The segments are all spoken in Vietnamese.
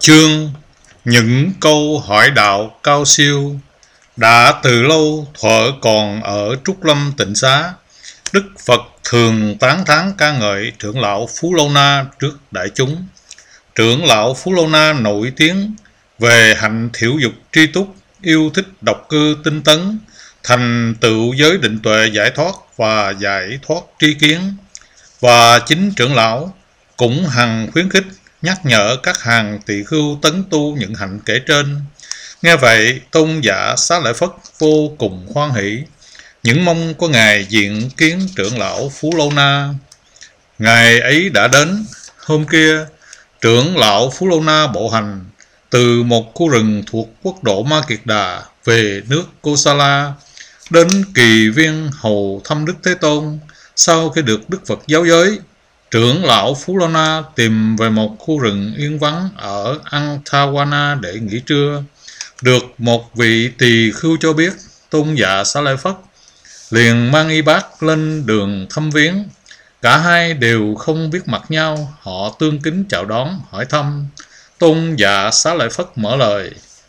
Chương những câu hỏi đạo cao siêu. Đã từ lâu thuở còn ở Trúc Lâm Tịnh Xá, Đức Phật thường tán thán ca ngợi trưởng lão Phú Lâu Na trước đại chúng. Trưởng lão Phú Lâu Na nổi tiếng về hạnh thiểu dục tri túc, yêu thích độc cư tinh tấn, thành tựu giới định tuệ giải thoát và giải thoát tri kiến. Và chính trưởng lão cũng hằng khuyến khích nhắc nhở các hàng tỳ khưu tấn tu những hạnh kể trên. Nghe vậy, tôn giả Xá Lợi Phất vô cùng hoan hỷ, những mong có ngày diện kiến trưởng lão Phú Lâu Na. Ngày ấy đã đến. Hôm kia, trưởng lão Phú Lâu Na bộ hành từ một khu rừng thuộc quốc độ Ma Kiệt Đà về nước Kosala, đến Kỳ Viên hầu thăm Đức Thế Tôn. Sau khi được Đức Phật giáo giới, trưởng lão Phú Lâu Na tìm về một khu rừng yên vắng ở Anthawana để nghỉ trưa. Được một vị tỳ khưu cho biết, tôn giả Xá Lợi Phất liền mang y bát lên đường thăm viếng. Cả hai đều không biết mặt nhau, họ tương kính chào đón, hỏi thăm. Tôn giả Xá Lợi Phất mở lời: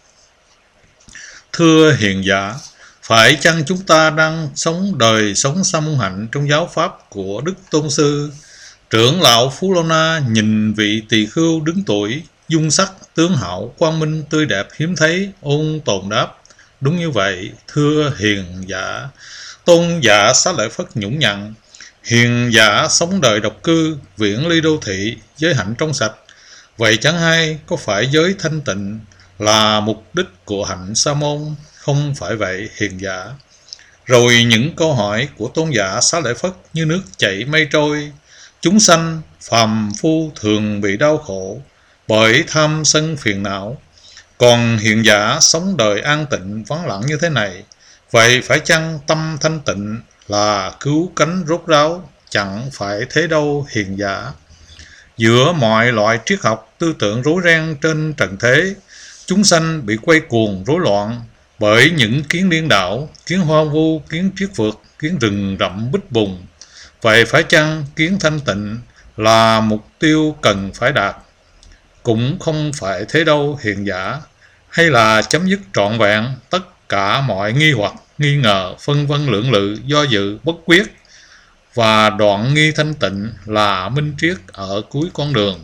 Thưa hiền giả, phải chăng chúng ta đang sống đời sống sa môn hạnh trong giáo pháp của Đức Tôn Sư? Trưởng lão Phú Lâu Na nhìn vị tỳ khưu đứng tuổi, dung sắc, tướng hảo, quang minh, tươi đẹp hiếm thấy, ôn tồn đáp: Đúng như vậy, thưa hiền giả. Tôn giả Xá Lợi Phất nhũng nhặn: Hiền giả sống đời độc cư, viễn ly đô thị, giới hạnh trong sạch. Vậy chẳng hay có phải giới thanh tịnh là mục đích của hạnh sa môn? Không phải vậy hiền giả. Rồi những câu hỏi của tôn giả Xá Lợi Phất như nước chảy mây trôi. Chúng sanh phàm phu thường bị đau khổ bởi tham sân phiền não. Còn hiền giả sống đời an tịnh vắng lặng như thế này, vậy phải chăng tâm thanh tịnh là cứu cánh rốt ráo? Chẳng phải thế đâu hiền giả. Giữa mọi loại triết học tư tưởng rối ren trên trần thế, chúng sanh bị quay cuồng rối loạn bởi những kiến điên đảo, kiến hoang vu, kiến triết vượt, kiến rừng rậm bích bùng. Vậy phải chăng kiến thanh tịnh là mục tiêu cần phải đạt? Cũng không phải thế đâu hiền giả. Hay là chấm dứt trọn vẹn tất cả mọi nghi hoặc, nghi ngờ, phân vân lưỡng lự, do dự, bất quyết, và đoạn nghi thanh tịnh là minh triết ở cuối con đường?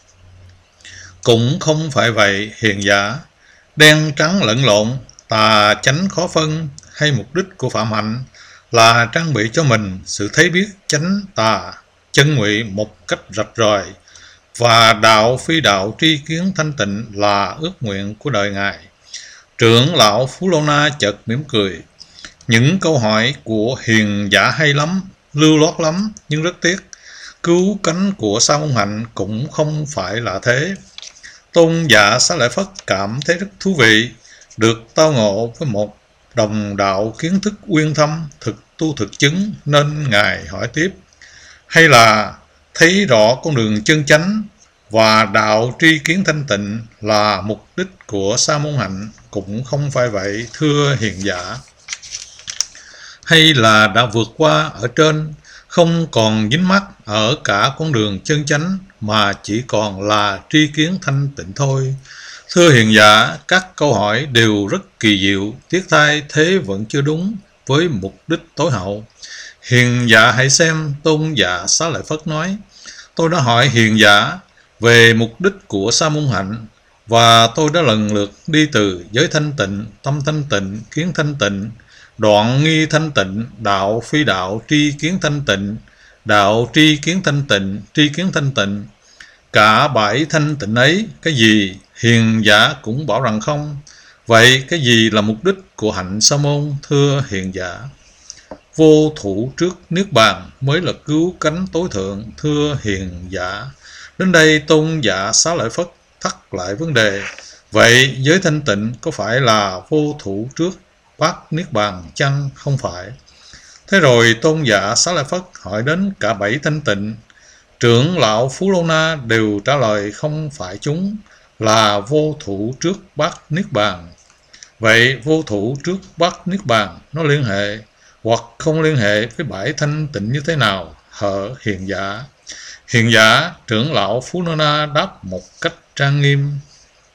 Cũng không phải vậy hiền giả. Đen trắng lẫn lộn, tà chánh khó phân, hay mục đích của phạm hạnh là trang bị cho mình sự thấy biết chánh tà, chân ngụy một cách rạch ròi, và đạo phi đạo tri kiến thanh tịnh là ước nguyện của đời Ngài. Trưởng lão Phú Lâu Na chợt mỉm cười: Những câu hỏi của hiền giả hay lắm, lưu loát lắm, nhưng rất tiếc, cứu cánh của sa môn hạnh cũng không phải là thế. Tôn giả Xá Lợi Phất cảm thấy rất thú vị, được tao ngộ với một đồng đạo kiến thức uyên thâm, thực tu thực chứng, nên Ngài hỏi tiếp: Hay là thấy rõ con đường chân chánh và đạo tri kiến thanh tịnh là mục đích của sa môn hạnh? Cũng không phải vậy thưa hiền giả. Hay là đã vượt qua ở trên, không còn dính mắc ở cả con đường chân chánh, mà chỉ còn là tri kiến thanh tịnh thôi? Thưa hiền giả, các câu hỏi đều rất kỳ diệu, tiếc thay thế vẫn chưa đúng với mục đích tối hậu. Hiền giả hãy xem, tôn giả Xá Lợi Phất nói: Tôi đã hỏi hiền giả về mục đích của sa môn hạnh, và tôi đã lần lượt đi từ giới thanh tịnh, tâm thanh tịnh, kiến thanh tịnh, đoạn nghi thanh tịnh, đạo phi đạo tri kiến thanh tịnh, đạo tri kiến thanh tịnh, tri kiến thanh tịnh. Cả bảy thanh tịnh ấy, cái gì hiền giả cũng bảo rằng không. Vậy cái gì là mục đích của hạnh sa môn thưa hiền giả? Vô thủ trước niết bàn mới là cứu cánh tối thượng thưa hiền giả. Đến đây tôn giả Xá Lợi Phất thắc lại vấn đề: Vậy giới thanh tịnh có phải là vô thủ trước bát niết bàn chăng? Không phải. Thế rồi tôn giả Xá Lợi Phất hỏi đến cả bảy thanh tịnh. Trưởng lão Phú Lâu Na đều trả lời không phải chúng là vô thủ trước bát niết bàn. Vậy vô thủ trước bát niết bàn nó liên hệ hoặc không liên hệ với bảy thanh tịnh như thế nào hở hiền giả? Hiền giả, trưởng lão Phú Lâu Na đáp một cách trang nghiêm: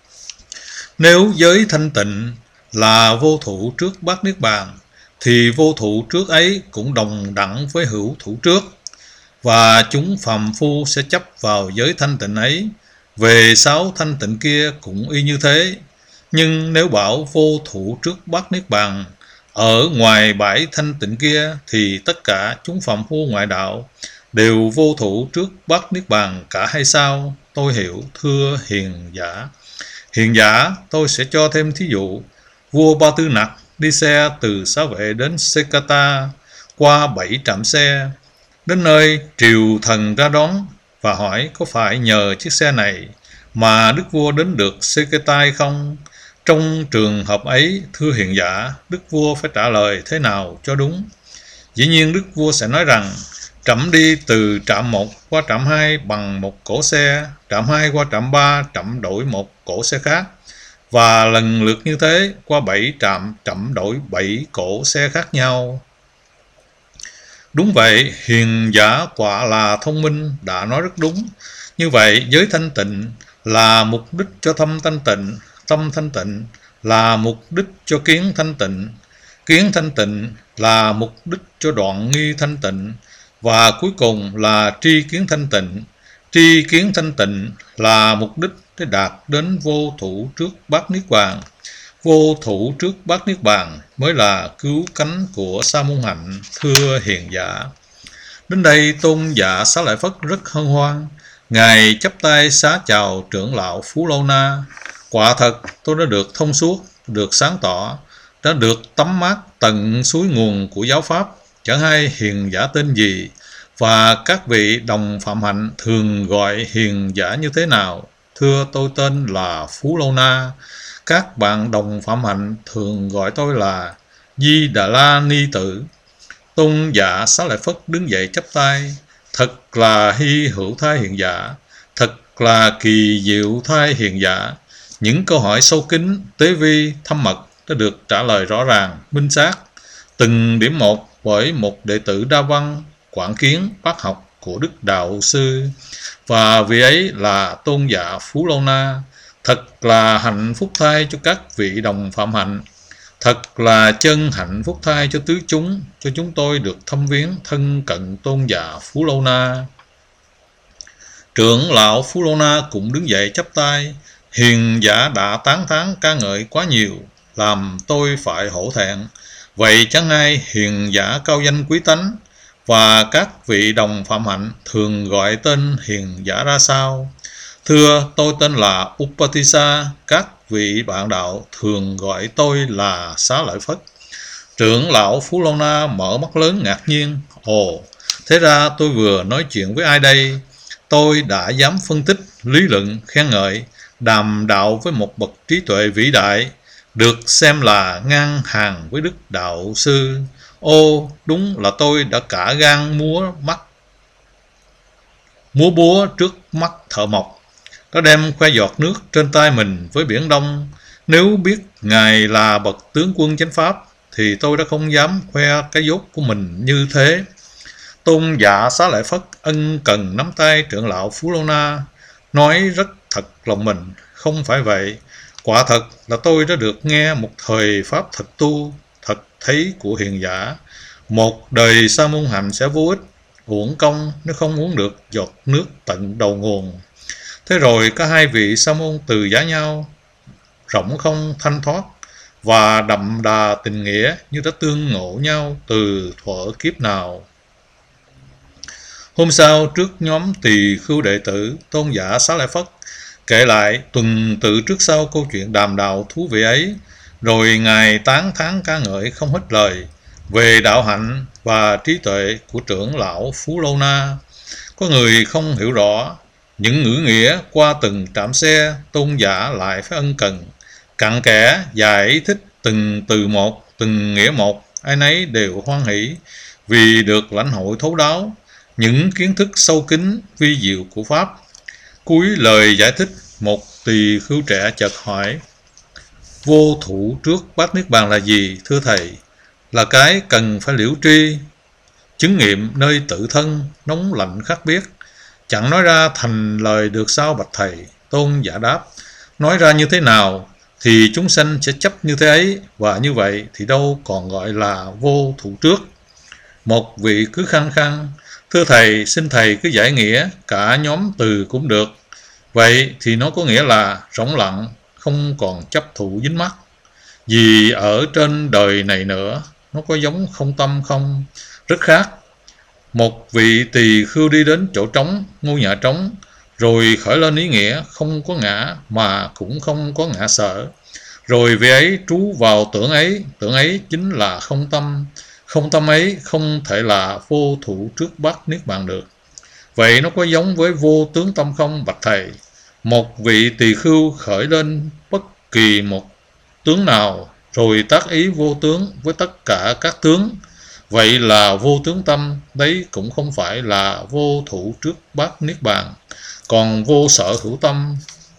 Nếu giới thanh tịnh là vô thụ trước bát niết bàn, thì vô thụ trước ấy cũng đồng đẳng với hữu thụ trước, và chúng phàm phu sẽ chấp vào giới thanh tịnh ấy. Về sáu thanh tịnh kia cũng y như thế. Nhưng nếu bảo vô thụ trước bát niết bàn ở ngoài bãi thanh tịnh kia, thì tất cả chúng phàm phu ngoại đạo đều vô thụ trước bát niết bàn cả hay sao? Tôi hiểu, thưa hiền giả. Hiền giả, tôi sẽ cho thêm thí dụ. Vua Ba Tư Nặc đi xe từ Xá Vệ đến Sekata qua 7 trạm xe. Đến nơi, triều thần ra đón và hỏi có phải nhờ chiếc xe này mà đức vua đến được Sekata không? Trong trường hợp ấy, thưa hiền giả, đức vua phải trả lời thế nào cho đúng? Dĩ nhiên đức vua sẽ nói rằng trẫm đi từ trạm 1 qua trạm 2 bằng một cỗ xe, trạm 2 qua trạm 3 trẫm đổi một cỗ xe khác, và lần lượt như thế qua 7 trạm trẫm đổi 7 cỗ xe khác nhau. Đúng vậy, hiền giả quả là thông minh, đã nói rất đúng. Như vậy, giới thanh tịnh là mục đích cho tâm thanh tịnh, tâm thanh tịnh là mục đích cho kiến thanh tịnh, kiến thanh tịnh là mục đích cho đoạn nghi thanh tịnh, và cuối cùng là tri kiến thanh tịnh. Tri kiến thanh tịnh là mục đích để đạt đến vô thụ trước bát niết bàn. Vô thụ trước bát niết bàn mới là cứu cánh của sa môn hạnh, thưa hiền giả. Đến đây tôn giả Xá Lợi Phất rất hân hoan. Ngài chắp tay xá chào trưởng lão Phú Lâu Na. Quả thật tôi đã được thông suốt, được sáng tỏ, đã được tắm mát tận suối nguồn của giáo pháp. Chẳng hay hiền giả tên gì, và các vị đồng phạm hạnh thường gọi hiền giả như thế nào? Thưa, tôi tên là Phú Lâu Na. Các bạn đồng phạm hạnh thường gọi tôi là Di Đà La Ni Tử. Tôn giả Xá Lợi Phất đứng dậy chắp tay. Thật là hy hữu thai hiền giả, thật là kỳ diệu thai hiền giả. Những câu hỏi sâu kín, tế vi, thâm mật đã được trả lời rõ ràng, minh xác, từng điểm một bởi một đệ tử đa văn, quảng kiến, bác học của Đức Đạo Sư. Và vì ấy là tôn giả Phú Lâu Na. Thật là hạnh phúc thai cho các vị đồng phạm hạnh. Thật là chân hạnh phúc thai cho tứ chúng, cho chúng tôi được thăm viếng thân cận tôn giả Phú Lâu Na. Trưởng lão Phú Lâu Na cũng đứng dậy chắp tay. Hiền giả đã tán thán ca ngợi quá nhiều, làm tôi phải hổ thẹn. Vậy chẳng ai hiền giả cao danh quý tánh, và các vị đồng phạm hạnh thường gọi tên hiền giả ra sao? Thưa, tôi tên là Upatissa, các vị bạn đạo thường gọi tôi là Xá Lợi Phất. Trưởng lão Phú Lâu Na mở mắt lớn ngạc nhiên. Ồ, thế ra tôi vừa nói chuyện với ai đây? Tôi đã dám phân tích, lý luận, khen ngợi, đàm đạo với một bậc trí tuệ vĩ đại, được xem là ngang hàng với Đức Đạo Sư. Ô, đúng là tôi đã cả gan múa búa trước mắt thợ mộc, đã đem khoe giọt nước trên tay mình với biển Đông. Nếu biết Ngài là bậc tướng quân chánh pháp, thì tôi đã không dám khoe cái dốt của mình như thế. Tôn giả Xá Lợi Phất ân cần nắm tay trưởng lão Phú Lâu Na, nói rất thật lòng mình. Không phải vậy, quả thật là tôi đã được nghe một thời pháp thật tu, thật thấy của hiền giả. Một đời sa môn hạnh sẽ vô ích, uổng công nếu không uống được giọt nước tận đầu nguồn. Thế rồi cả hai vị sa môn từ giá nhau, rỗng không thanh thoát và đậm đà tình nghĩa như đã tương ngộ nhau từ thuở kiếp nào. Hôm sau, trước nhóm tỳ khưu đệ tử, tôn giả Xá Lợi Phất kể lại tuần tự trước sau câu chuyện đàm đạo thú vị ấy, rồi Ngài tán thán ca ngợi không hết lời về đạo hạnh và trí tuệ của trưởng lão Phú Lâu Na. Có người không hiểu rõ những ngữ nghĩa qua từng trạm xe, tôn giả lại phải ân cần cặn kẽ giải thích từng từ một, từng nghĩa một. Ai nấy đều hoan hỷ vì được lãnh hội thấu đáo những kiến thức sâu kín vi diệu của pháp. Cuối lời giải thích, một tỳ khưu trẻ chợt hỏi: vô thụ trước bát niết bàn là gì, thưa thầy? Là cái cần phải liễu tri, chứng nghiệm nơi tự thân, nóng lạnh khác biết, chẳng nói ra thành lời được sao bạch thầy? Tôn giả đáp: nói ra như thế nào? thì chúng sanh sẽ chấp như thế ấy, và như vậy thì đâu còn gọi là vô thủ trước. Một vị cứ khăng khăng: thưa thầy, xin thầy cứ giải nghĩa cả nhóm từ cũng được. Vậy thì nó có nghĩa là rỗng lặng, không còn chấp thụ dính mắc. Vì ở trên đời này nữa, nó có giống không tâm không? Rất khác. Một vị tỳ khưu đi đến chỗ trống, ngôi nhà trống, rồi khởi lên ý nghĩa không có ngã mà cũng không có ngã sở. Rồi vị ấy trú vào tưởng ấy chính là không tâm. Không tâm ấy không thể là vô thủ trước bát niết bàn được. Vậy nó có giống với vô tướng tâm không, bạch thầy? Một vị tỳ khưu khởi lên bất kỳ một tướng nào, rồi tác ý vô tướng với tất cả các tướng, vậy là vô tướng tâm, đấy cũng không phải là vô thủ trước bát niết bàn. Còn vô sở hữu tâm,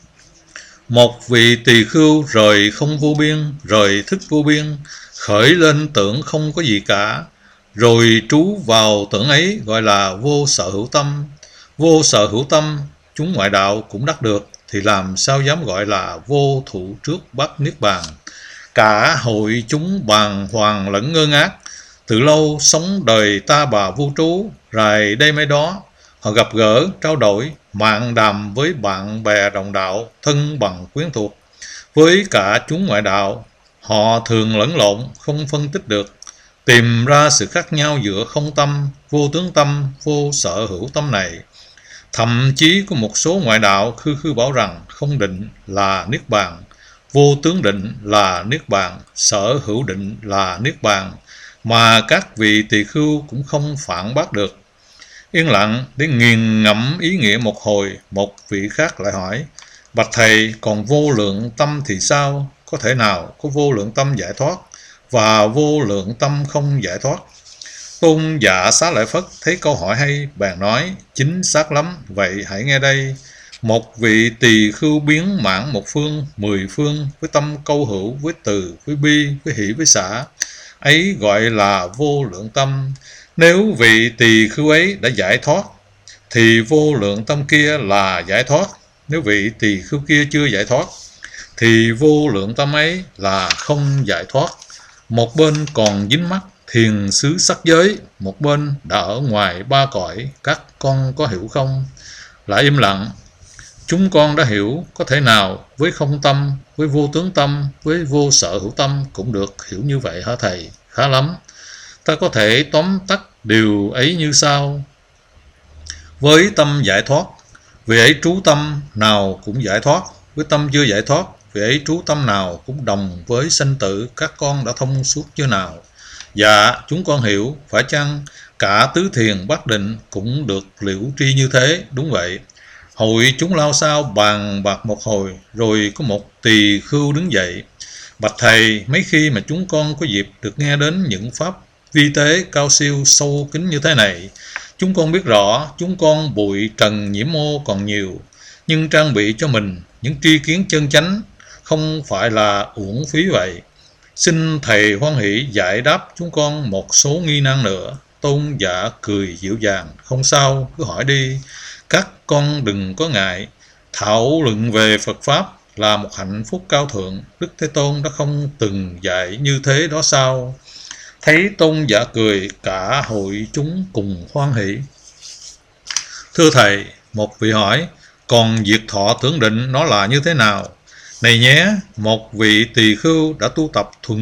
một vị tỳ khưu rời không vô biên, rời thức vô biên, khởi lên tưởng không có gì cả, rồi trú vào tưởng ấy, gọi là vô sở hữu tâm. Vô sở hữu tâm, chúng ngoại đạo cũng đắc được, thì làm sao dám gọi là vô thủ trước bát niết bàn? Cả hội chúng bàng hoàng lẫn ngơ ngác, từ lâu sống đời ta bà vô trú, rày đây mấy đó, họ gặp gỡ, trao đổi, mạng đàm với bạn bè đồng đạo, thân bằng quyến thuộc. Với cả chúng ngoại đạo, họ thường lẫn lộn, không phân tích được, tìm ra sự khác nhau giữa không tâm, vô tướng tâm, vô sở hữu tâm này. Thậm chí có một số ngoại đạo khư bảo rằng không định là niết bàn, vô tướng định là niết bàn, sở hữu định là niết bàn, mà các vị tỳ khưu cũng không phản bác được. Yên lặng để nghiền ngẫm ý nghĩa một hồi, một vị khác lại hỏi: bạch thầy, còn vô lượng tâm thì sao? Có thể nào có vô lượng tâm giải thoát và vô lượng tâm không giải thoát? Tôn giả Xá Lợi Phất thấy câu hỏi hay, bèn nói: chính xác lắm, vậy hãy nghe đây. Một vị tỳ khưu biến mãn một phương, 10 phương, với tâm câu hữu, với từ, với bi, với hỷ, với xả, ấy gọi là vô lượng tâm. Nếu vị tỳ khưu ấy đã giải thoát, thì vô lượng tâm kia là giải thoát. Nếu vị tỳ khưu kia chưa giải thoát, thì vô lượng tâm ấy là không giải thoát. Một bên còn dính mắc thiền xứ sắc giới, một bên đã ở ngoài ba cõi, các con có hiểu không? Lại im lặng. Chúng con đã hiểu, có thể nào với không tâm, với vô tướng tâm, với vô sở hữu tâm cũng được hiểu như vậy hả thầy? Khá lắm. Ta có thể tóm tắt điều ấy như sau. Với tâm giải thoát, vị ấy trú tâm nào cũng giải thoát. Với tâm chưa giải thoát, vị ấy trú tâm nào cũng đồng với sanh tử. Các con đã thông suốt chưa nào? Dạ, chúng con hiểu. Phải chăng cả tứ thiền bát định cũng được liễu tri như thế? Đúng vậy. Hội chúng lao sao bàn bạc một hồi, rồi có một tỳ khưu đứng dậy: bạch thầy, mấy khi mà chúng con có dịp được nghe đến những pháp vi tế cao siêu sâu kín như thế này, chúng con biết rõ chúng con bụi trần nhiễm mô còn nhiều, nhưng trang bị cho mình những tri kiến chân chánh không phải là uổng phí vậy. Xin thầy hoan hỷ giải đáp chúng con một số nghi nan nữa. Tôn giả cười dịu dàng: không sao, cứ hỏi đi, các con đừng có ngại. Thảo luận về Phật Pháp là một hạnh phúc cao thượng, Đức Thế Tôn đã không từng dạy như thế đó sao? Thấy tôn giả cười, cả hội chúng cùng hoan hỷ. Thưa thầy, một vị hỏi: còn diệt thọ tưởng định nó là như thế nào? Này nhé, một vị tỳ khưu đã tu tập thuần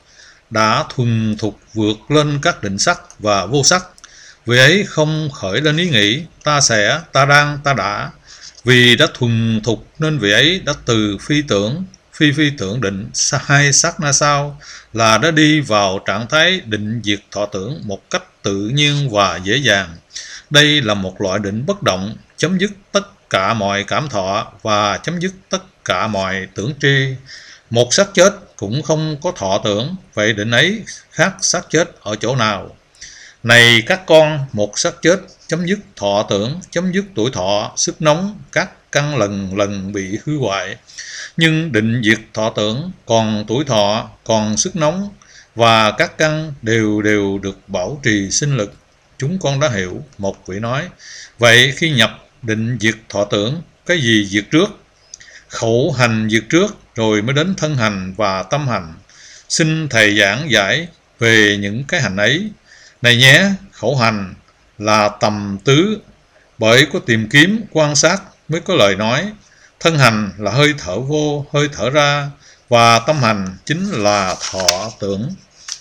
thục, vượt lên các định sắc và vô sắc. Vì ấy không khởi lên ý nghĩ ta sẽ, ta đang, ta đã. Vì đã thuần thục nên vị ấy đã từ phi tưởng định hai sát na sau là đã đi vào trạng thái định diệt thọ tưởng một cách tự nhiên và dễ dàng. Đây là một loại định bất động, chấm dứt tất cả mọi cảm thọ và chấm dứt tất cả mọi tưởng tri. Một xác chết cũng không có thọ tưởng, vậy định ấy khác xác chết ở chỗ nào? Này các con, một xác chết chấm dứt thọ tưởng, chấm dứt tuổi thọ, sức nóng, các căn lần lần bị hư hoại. Nhưng định diệt thọ tưởng, còn tuổi thọ, còn sức nóng và các căn đều được bảo trì sinh lực. Chúng con đã hiểu. Một vị nói: vậy khi nhập định diệt thọ tưởng, cái gì diệt trước? Khẩu hành việc trước rồi mới đến thân hành và tâm hành. Xin thầy giảng giải về những cái hành ấy. Này nhé, khẩu hành là tầm tứ, bởi có tìm kiếm, quan sát mới có lời nói. Thân hành là hơi thở vô, hơi thở ra, và tâm hành chính là thọ tưởng.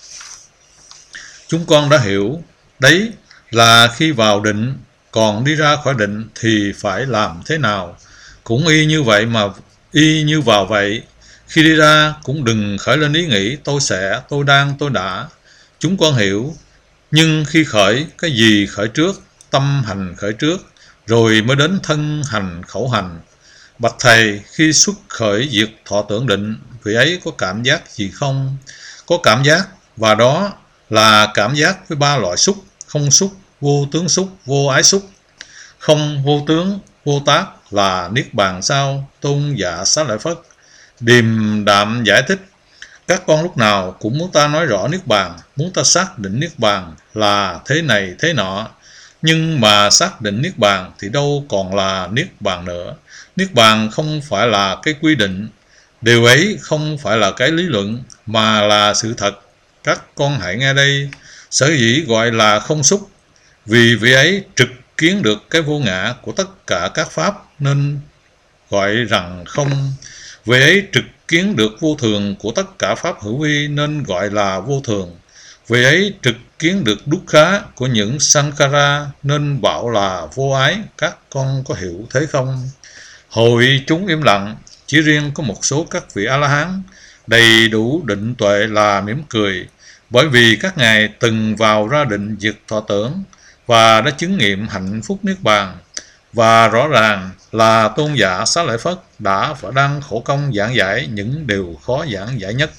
Chúng con đã hiểu, đấy là khi vào định, còn đi ra khỏi định thì phải làm thế nào. Cũng y như vậy mà y như vào vậy. Khi đi ra cũng đừng khởi lên ý nghĩ tôi sẽ, tôi đang, tôi đã. Chúng con hiểu, nhưng khi khởi, cái gì khởi trước? Tâm hành khởi trước, rồi mới đến thân hành, khẩu hành. Bạch thầy, khi xuất khởi việc thọ tưởng định, vị ấy có cảm giác gì không? Có cảm giác, và đó là cảm giác với ba loại xúc: không xúc, vô tướng xúc, vô ái xúc. Không, vô tướng, vô tác là niết bàn sao? Tôn giả Xá Lợi Phất điềm đạm giải thích: các con lúc nào cũng muốn ta nói rõ niết bàn, muốn ta xác định niết bàn là thế này thế nọ. Nhưng mà xác định niết bàn thì đâu còn là niết bàn nữa. Niết bàn không phải là cái quy định, điều ấy không phải là cái lý luận, mà là sự thật. Các con hãy nghe đây, sở dĩ gọi là không xúc, vì vị ấy trực kiến được cái vô ngã của tất cả các pháp nên gọi rằng không. Vị ấy trực kiến được vô thường của tất cả pháp hữu vi nên gọi là vô thường. Vị ấy trực kiến được dukkha của những sankhara nên bảo là vô ái. Các con có hiểu thế không? Hội chúng im lặng, chỉ riêng có một số các vị A-la-hán đầy đủ định tuệ là mỉm cười, bởi vì các ngài từng vào ra định diệt thọ tưởng và đã chứng nghiệm hạnh phúc niết bàn. Và rõ ràng là tôn giả Xá Lợi Phất đã và đang khổ công giảng giải những điều khó giảng giải nhất.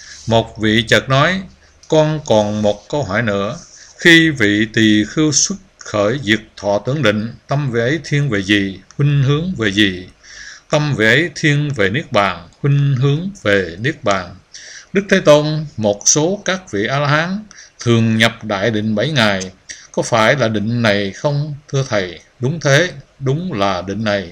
Một vị chợt nói: con còn một câu hỏi nữa. Khi vị tỳ khưu xuất khởi diệt thọ tưởng định, tâm vị ấy thiên về gì, khuynh hướng về gì? Tâm vị ấy thiên về niết bàn, khuynh hướng về niết bàn. Đức Thế Tôn, một số các vị A-la-hán thường nhập đại định 7 ngày. Có phải là định này không, thưa thầy? Đúng thế, đúng là định này.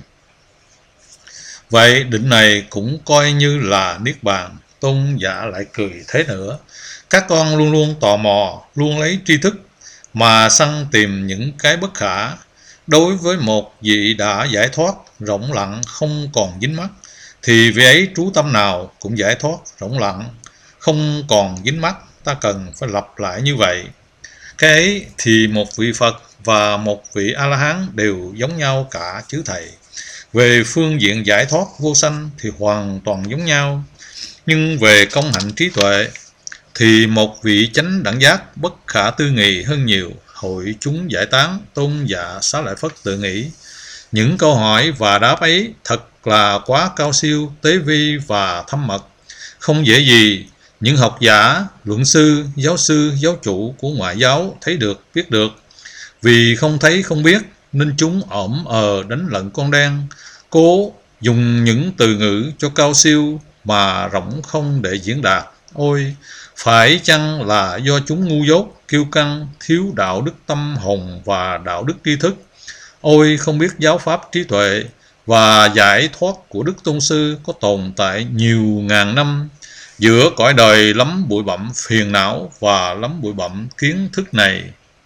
Vậy định này cũng coi như là niết bàn. Tôn giả lại cười thế nữa: các con luôn luôn tò mò, luôn lấy tri thức mà săn tìm những cái bất khả. Đối với một vị đã giải thoát, rỗng lặng, không còn dính mắc, thì vị ấy trú tâm nào cũng giải thoát, rỗng lặng, không còn dính mắc. Ta cần phải lặp lại như vậy. Cái ấy thì một vị Phật và một vị A-la-hán đều giống nhau cả chứ thầy. Về phương diện giải thoát vô sanh thì hoàn toàn giống nhau. Nhưng về công hạnh trí tuệ thì một vị chánh đẳng giác bất khả tư nghị hơn nhiều. Hội chúng giải tán. Tôn giả Xá Lợi Phất tự nghĩ: những câu hỏi và đáp ấy thật là quá cao siêu, tế vi và thâm mật. Không dễ gì những học giả, luận sư, giáo chủ của ngoại giáo thấy được, biết được. Vì không thấy không biết nên chúng đánh lận con đen, cố dùng những từ ngữ cho cao siêu mà rỗng không để diễn đạt. Ôi, phải chăng là do chúng ngu dốt, kiêu căng, thiếu đạo đức tâm hồn và đạo đức tri thức? Ôi, không biết giáo pháp trí tuệ và giải thoát của Đức Tôn Sư có tồn tại nhiều ngàn năm giữa cõi đời lắm bụi bặm phiền não và lắm bụi bặm kiến thức này.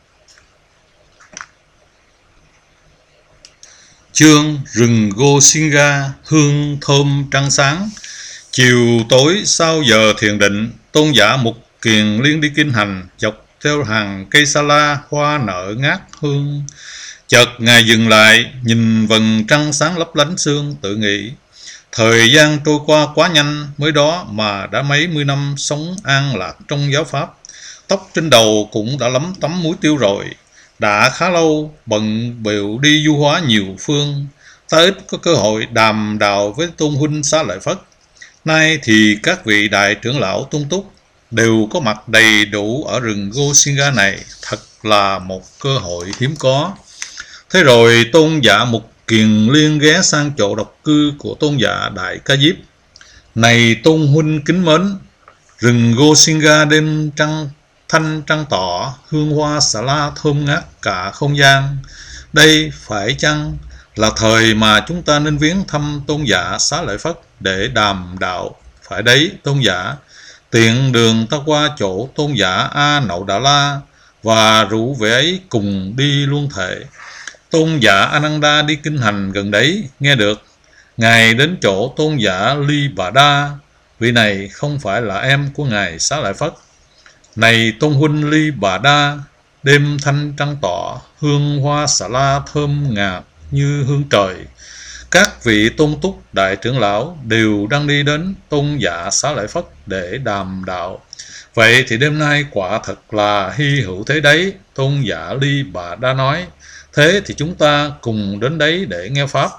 Chương rừng Gosinga, hương thơm trăng sáng. Chiều tối sau giờ thiền định, tôn giả Mục Kiền Liên đi kinh hành, dọc theo hàng cây sa la hoa nở ngát hương. Chợt ngài dừng lại, nhìn vầng trăng sáng lấp lánh sương, tự nghĩ: thời gian trôi qua quá nhanh, mới đó mà đã mấy mươi năm sống an lạc trong giáo pháp. Tóc trên đầu cũng đã lấm tấm muối tiêu rồi. Đã khá lâu bận bịu đi du hóa nhiều phương, ta ít có cơ hội đàm đạo với tôn huynh Xá Lợi Phất. Nay thì các vị đại trưởng lão Tôn Túc đều có mặt đầy đủ ở rừng Gosinga này, thật là một cơ hội hiếm có. Thế rồi tôn giả Mục Kiền Liên ghé sang chỗ độc cư của tôn giả Đại Ca Diếp: này tôn huynh kính mến, rừng Gosinga đêm trăng thanh trăng tỏ, hương hoa xà la thơm ngát cả không gian. Đây phải chăng là thời mà chúng ta nên viếng thăm tôn giả Xá Lợi Phất để đàm đạo. Phải đấy, tôn giả. Tiện đường ta qua chỗ tôn giả A Nậu Đà La và rủ vị ấy cùng đi luôn thể. Tôn giả Ananda đi kinh hành gần đấy, nghe được. Ngài đến chỗ tôn giả Ly Bà Đa. Vị này không phải là em của ngài Xá Lợi Phất. Này tôn huynh Ly Bà Đa, đêm thanh trăng tỏ, hương hoa xà la thơm ngạt như hương trời. Các vị tôn túc đại trưởng lão đều đang đi đến tôn giả Xá Lợi Phất để đàm đạo. Vậy thì đêm nay quả thật là hy hữu thế đấy, tôn giả Ly Bà Đa nói. Thế thì chúng ta cùng đến đấy để nghe pháp.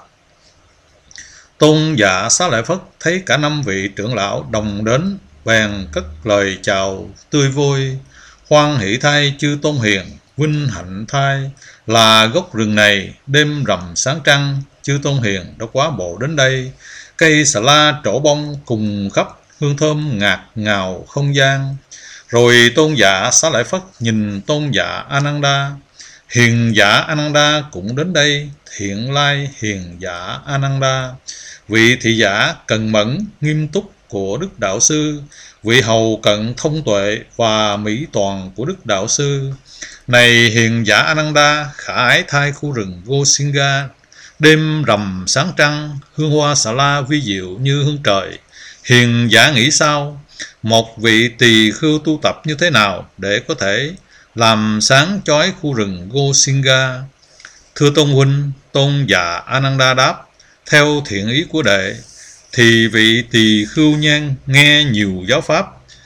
Tôn giả Xá Lợi Phất thấy cả 5 vị trưởng lão đồng đến, bèn cất lời chào tươi vui. Hoan hỷ thay chư tôn hiền, vinh hạnh thay là gốc rừng này, đêm rằm sáng trăng, chư tôn hiền đã quá bộ đến đây. Cây xà la trổ bông cùng khắp, hương thơm ngạt ngào không gian. Rồi tôn giả Xá Lợi Phất nhìn tôn giả Ananda. Hiền giả Ananda cũng đến đây, thiện lai hiền giả Ananda. Vị thị giả cần mẫn, nghiêm túc của Đức Đạo Sư, vị hầu cận thông tuệ và mỹ toàn của Đức Đạo Sư. Này hiền giả Ananda, khả ái thai khu rừng Gosinga, đêm rằm sáng trăng, hương hoa xà la vi diệu như hương trời. Hiền giả nghĩ sao? Một vị tỳ khưu tu tập như thế nào để có thể làm sáng chói khu rừng Gosinga? Thưa tôn huynh, tôn giả Ananda đáp, theo thiện ý của đệ, thì vị tỳ khưu nhan nghe nhiều giáo pháp,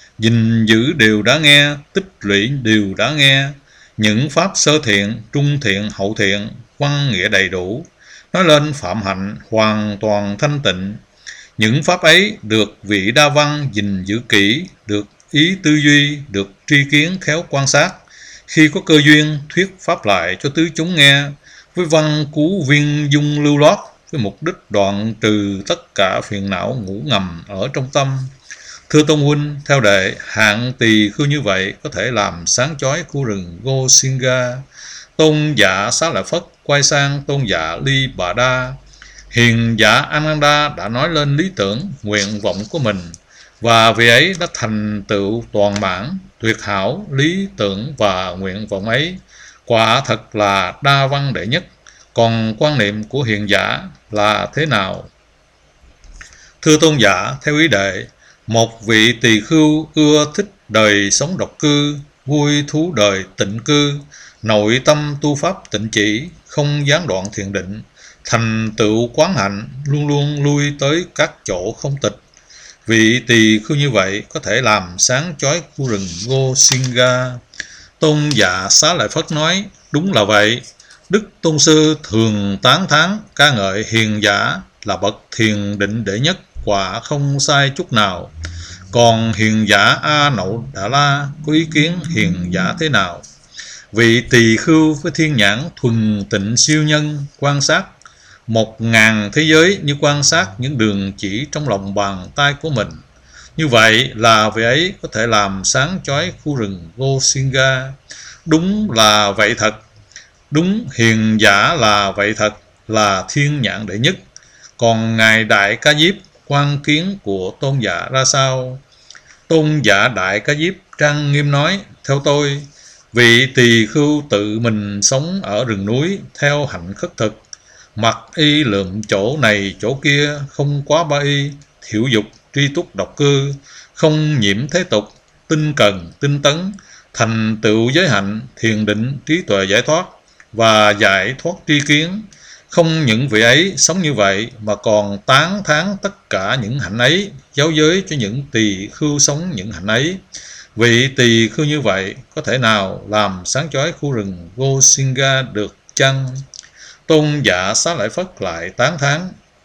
gìn giữ đều đã nghe, tích lũy đều đã nghe. Những pháp sơ thiện, trung thiện, hậu thiện, văn nghĩa đầy đủ, nói lên phạm hạnh hoàn toàn thanh tịnh. Những pháp ấy được vị đa văn gìn giữ kỹ, được ý tư duy, được tri kiến khéo quan sát. Khi có cơ duyên thuyết pháp lại cho tứ chúng nghe, với văn cú viên dung lưu loát, với mục đích đoạn trừ tất cả phiền não ngủ ngầm ở trong tâm. Thưa tôn huynh, theo đệ, hạng tỳ khưu như vậy có thể làm sáng chói khu rừng Gosinga. Tôn giả Xá Lợi Phất quay sang tôn giả Ly Bà Đa. Hiền giả Ananda đã nói lên lý tưởng, nguyện vọng của mình, và vị ấy đã thành tựu toàn mãn, tuyệt hảo lý tưởng và nguyện vọng ấy. Quả thật là đa văn đệ nhất. Còn quan niệm của hiền giả là thế nào? Thưa tôn giả, theo ý đệ, một vị tỳ khưu ưa thích đời sống độc cư, vui thú đời tịnh cư, nội tâm tu pháp tịnh chỉ, không gián đoạn thiền định, thành tựu quán hạnh, luôn luôn lui tới các chỗ không tịch. Vị tỳ khưu như vậy có thể làm sáng chói khu rừng Gosinga. Tôn giả Xá Lợi Phất nói, đúng là vậy. Đức Tôn Sư thường tán thán ca ngợi hiền giả là bậc thiền định đệ nhất, quả không sai chút nào. Còn hiền giả A Nậu Đà La có ý kiến hiền giả thế nào? Vị tỳ khưu với thiên nhãn thuần tịnh siêu nhân quan sát 1000 thế giới như quan sát những đường chỉ trong lòng bàn tay của mình. Như vậy là vị ấy có thể làm sáng chói khu rừng Gosinga. Đúng là vậy thật. Đúng, hiền giả là vậy thật, là thiên nhãn đệ nhất. Còn ngài Đại Ca Diếp, quan kiến của tôn giả ra sao? Tôn giả Đại Ca Diếp trang nghiêm nói, theo tôi, vị tỳ khưu tự mình sống ở rừng núi theo hạnh khất thực, mặc y lượm chỗ này chỗ kia, không quá ba y, thiểu dục tri túc độc cư, không nhiễm thế tục, tinh cần tinh tấn, thành tựu giới hạnh, thiền định, trí tuệ giải thoát và giải thoát tri kiến. Không những vị ấy sống như vậy mà còn tán thán tất cả những hạnh ấy, giáo giới cho những tỳ khưu sống những hạnh ấy. Vị tỳ khưu như vậy có thể nào làm sáng chói khu rừng Gosinga được chăng? Tôn giả Xá Lợi Phất lại tán thán,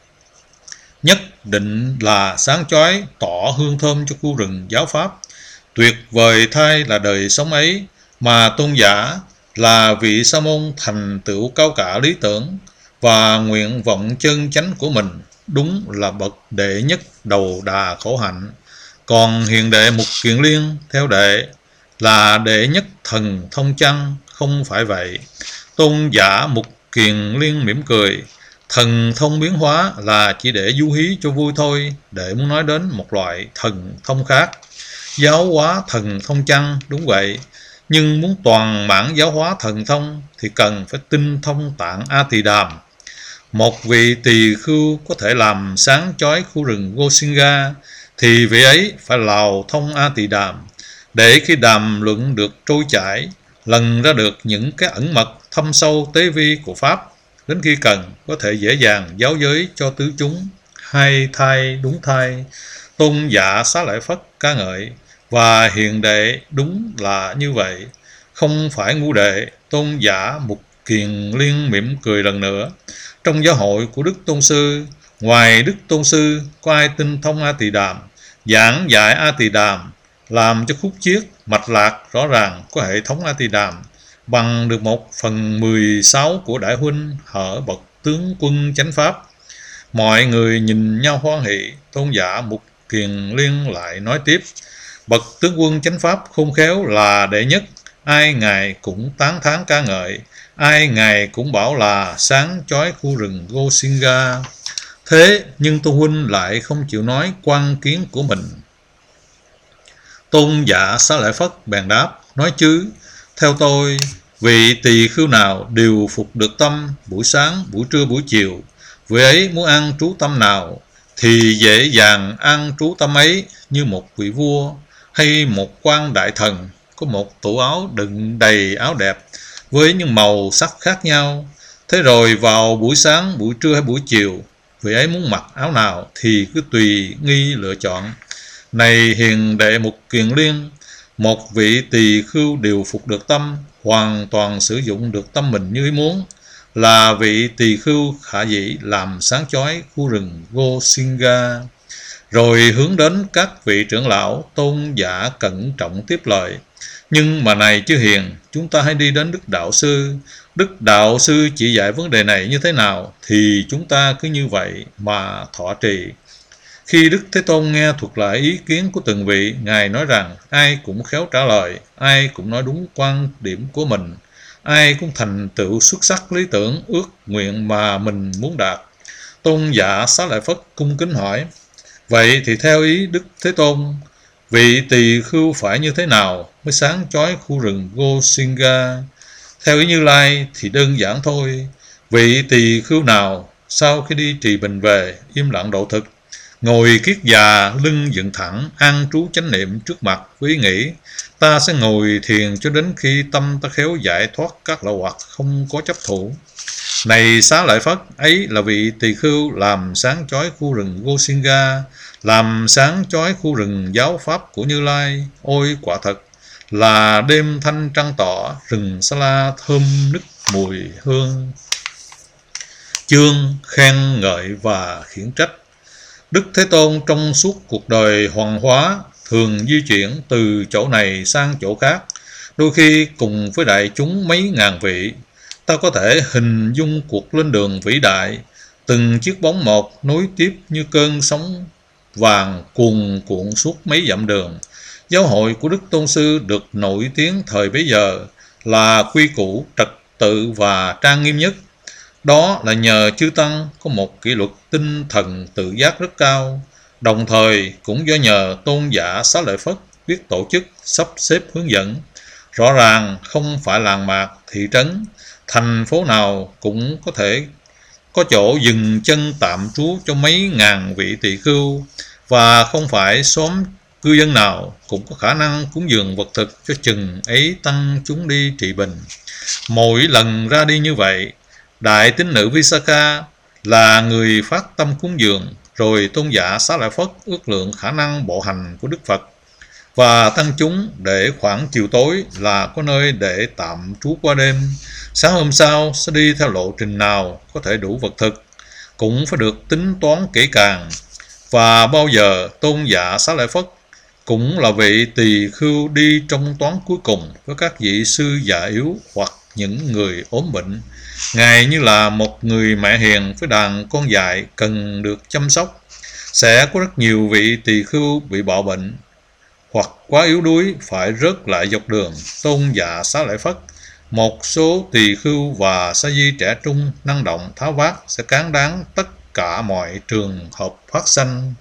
nhất định là sáng chói tỏ hương thơm cho khu rừng giáo pháp. Tuyệt vời thay là đời sống ấy, mà tôn giả là vị sa môn thành tựu cao cả lý tưởng và nguyện vọng chân chánh của mình, đúng là bậc đệ nhất đầu đà khổ hạnh. Còn hiền đệ Mục Kiền Liên theo đệ là đệ nhất thần thông chăng? Không phải vậy. Tôn giả Mục Kiền Liên mỉm cười, Thần thông biến hóa là chỉ để du hí cho vui thôi, để muốn nói đến một loại thần thông khác. Giáo hóa thần thông chăng? Đúng vậy. Nhưng muốn toàn mãn giáo hóa thần thông thì cần phải tinh thông tạng A Tỳ Đàm. Một vị tỳ khưu có thể làm sáng chói khu rừng Gosinga thì vị ấy phải lào thông A Tỳ Đàm, để khi đàm luận được trôi chảy, lần ra được những cái ẩn mật thâm sâu tế vi của Pháp, đến khi cần có thể dễ dàng giáo giới cho tứ chúng. Hay thay, đúng thay. Tôn giả Xá Lợi Phất ca ngợi, và hiền đệ đúng là như vậy, không phải ngu đệ. Tôn giả Mục Kiền Liên mỉm cười lần nữa. Trong giáo hội của Đức Tôn Sư, ngoài Đức Tôn Sư có ai tinh thông A Tỳ Đàm, giảng dạy A Tỳ Đàm, làm cho khúc chiết mạch lạc rõ ràng có hệ thống A Tỳ Đàm bằng được 1/16 của đại huynh hở bậc tướng quân chánh pháp. Mọi người nhìn nhau hoan hỷ. Tôn giả Mục Kiền Liên lại nói tiếp: bậc tướng quân chánh pháp khôn khéo là đệ nhất, ai ngài cũng tán thán ca ngợi, ai ngài cũng bảo là sáng chói khu rừng Gosinga. Thế nhưng Tôn huynh lại không chịu nói quan kiến của mình. Tôn giả Xá Lợi Phất bèn đáp: nói chứ, theo tôi, vị tỳ khưu nào đều phục được tâm, buổi sáng, buổi trưa, buổi chiều, vị ấy muốn ăn trú tâm nào thì dễ dàng ăn trú tâm ấy, như một vị vua hay một quan đại thần có một tủ áo đựng đầy áo đẹp với những màu sắc khác nhau. Thế rồi vào buổi sáng, buổi trưa hay buổi chiều, vị ấy muốn mặc áo nào thì cứ tùy nghi lựa chọn. Này hiền đệ Mục Kiền Liên, một vị tỳ khưu điều phục được tâm, hoàn toàn sử dụng được tâm mình như ý muốn, là vị tỳ khưu khả dĩ làm sáng chói khu rừng Gosinga. Rồi hướng đến các vị trưởng lão, tôn giả cẩn trọng tiếp lời: nhưng mà này chư hiền, chúng ta hãy đi đến Đức Đạo Sư. Đức Đạo Sư chỉ dạy vấn đề này như thế nào thì chúng ta cứ như vậy mà thọ trì. Khi Đức Thế Tôn nghe thuật lại ý kiến của từng vị, Ngài nói rằng ai cũng khéo trả lời, ai cũng nói đúng quan điểm của mình, ai cũng thành tựu xuất sắc lý tưởng ước nguyện mà mình muốn đạt. Tôn giả Xá Lợi Phất cung kính hỏi: vậy thì theo ý Đức Thế Tôn, vị tỳ khưu phải như thế nào mới sáng chói khu rừng Gosinga? Theo ý Như Lai thì đơn giản thôi. Vị tỳ khưu nào sau khi đi trì bình về, im lặng độ thực, ngồi kiết già, lưng dựng thẳng, an trú chánh niệm trước mặt với ý nghĩ: ta sẽ ngồi thiền cho đến khi tâm ta khéo giải thoát các lậu hoặc không có chấp thủ. Này Xá Lợi Phất, ấy là vị tỳ khưu làm sáng chói khu rừng Gosinga, làm sáng chói khu rừng giáo pháp của Như Lai. Ôi quả thật là đêm thanh trăng tỏ, rừng Sa La thơm nức mùi hương. Chương khen ngợi và khiển trách. Đức Thế Tôn trong suốt cuộc đời hoàng hóa thường di chuyển từ chỗ này sang chỗ khác, đôi khi cùng với đại chúng mấy ngàn vị. Ta có thể hình dung cuộc lên đường vĩ đại, từng chiếc bóng một nối tiếp như cơn sóng vàng cuồn cuộn suốt mấy dặm đường. Giáo hội của Đức Tôn Sư được nổi tiếng thời bấy giờ là quy củ, trật tự và trang nghiêm nhất. Đó là nhờ chư Tăng có một kỷ luật tinh thần tự giác rất cao, đồng thời cũng do nhờ tôn giả Xá Lợi Phất biết tổ chức, sắp xếp hướng dẫn. Rõ ràng không phải làng mạc, thị trấn, thành phố nào cũng có thể có chỗ dừng chân tạm trú cho mấy ngàn vị tỳ khưu, và không phải xóm cư dân nào cũng có khả năng cúng dường vật thực cho chừng ấy tăng chúng đi trị bình. Mỗi lần ra đi như vậy, đại tín nữ Visakha là người phát tâm cúng dường, rồi tôn giả Xá Lợi Phất ước lượng khả năng bộ hành của Đức Phật và tăng chúng để khoảng chiều tối là có nơi để tạm trú qua đêm. Sáng hôm sau sẽ đi theo lộ trình nào có thể đủ vật thực, cũng phải được tính toán kỹ càng. Và bao giờ tôn giả Xá Lợi Phất cũng là vị tỳ khưu đi trong toán cuối cùng với các vị sư già yếu hoặc những người ốm bệnh. Ngài như là một người mẹ hiền với đàn con dại cần được chăm sóc. Sẽ có rất nhiều vị tỳ khưu bị bạo bệnh hoặc quá yếu đuối phải rớt lại dọc đường. Tôn giả Xá Lợi Phất Một số tỳ khưu và sa di trẻ trung năng động tháo vát sẽ cán đáng tất cả mọi trường hợp phát sanh.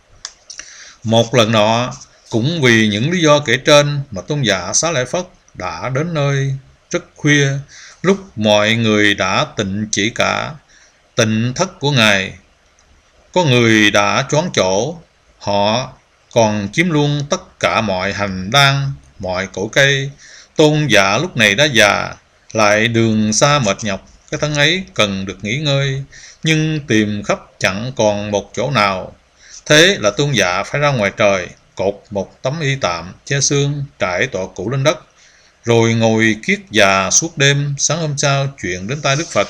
Một lần nọ, cũng vì những lý do kể trên mà tôn giả Xá Lợi Phất đã đến nơi rất khuya, lúc mọi người đã tịnh chỉ cả tịnh thất của Ngài. Có người đã choáng chỗ, họ còn chiếm luôn tất cả mọi hành lang, mọi cội cây. Tôn giả lúc này đã già, lại đường xa mệt nhọc, cái thân ấy cần được nghỉ ngơi, nhưng tìm khắp chẳng còn một chỗ nào. Thế là tôn giả phải ra ngoài trời, cột một tấm y tạm che xương trải tọa cũ lên đất, rồi ngồi kiết già suốt đêm. Sáng hôm sau chuyện đến tai Đức Phật.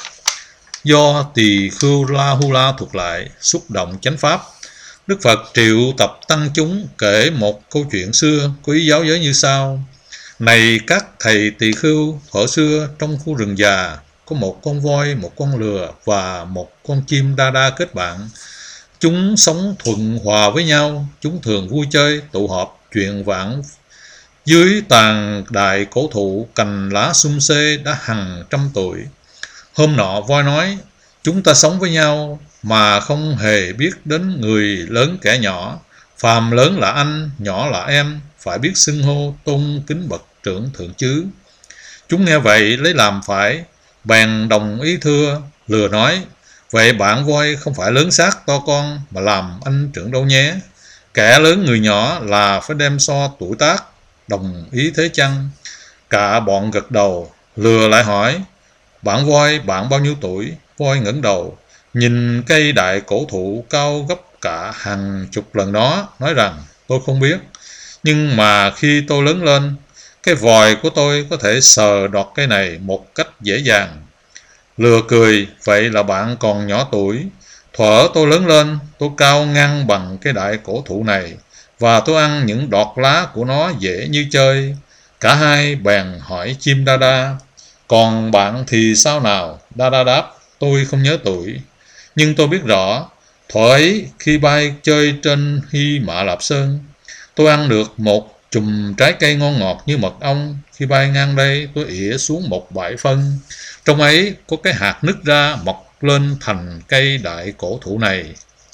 Do tỳ khưu La Hula thuộc lại, xúc động chánh pháp, Đức Phật triệu tập tăng chúng kể một câu chuyện xưa có ý giáo giới như sau: Này các thầy tỳ khưu, thuở xưa trong khu rừng già có một con voi, một con lừa và một con chim đa đa kết bạn. Chúng sống thuận hòa với nhau, chúng thường vui chơi, tụ họp, chuyện vãng dưới tàn đại cổ thụ cành lá sum xê đã hàng trăm tuổi. Hôm nọ voi nói: Chúng ta sống với nhau mà không hề biết đến người lớn kẻ nhỏ. Phàm lớn là anh, nhỏ là em, phải biết xưng hô tôn kính bậc trưởng thượng chứ. Chúng nghe vậy lấy làm phải, bèn đồng ý thưa. Lừa nói: Vậy bạn voi không phải lớn xác to con mà làm anh trưởng đâu nhé. Kẻ lớn người nhỏ là phải đem so tuổi tác. Đồng ý thế chăng? Cả bọn gật đầu. Lừa lại hỏi: Bạn voi, bạn bao nhiêu tuổi? Voi ngẩng đầu nhìn cây đại cổ thụ cao gấp cả hàng chục lần đó, nói rằng: Tôi không biết, nhưng mà khi tôi lớn lên, cái vòi của tôi có thể sờ đọt cây này một cách dễ dàng. Lừa cười: Vậy là bạn còn nhỏ tuổi. Thuở tôi lớn lên, tôi cao ngang bằng cái đại cổ thụ này, và tôi ăn những đọt lá của nó dễ như chơi. Cả hai bèn hỏi chim đa đa: Còn bạn thì sao nào? Đa đa đáp: Tôi không nhớ tuổi, nhưng tôi biết rõ, thuở ấy khi bay chơi trên Hy Mã Lạp Sơn, tôi ăn được một chùm trái cây ngon ngọt như mật ong. Khi bay ngang đây, tôi ỉa xuống một bãi phân, trong ấy có cái hạt nứt ra mọc lên thành cây đại cổ thụ này.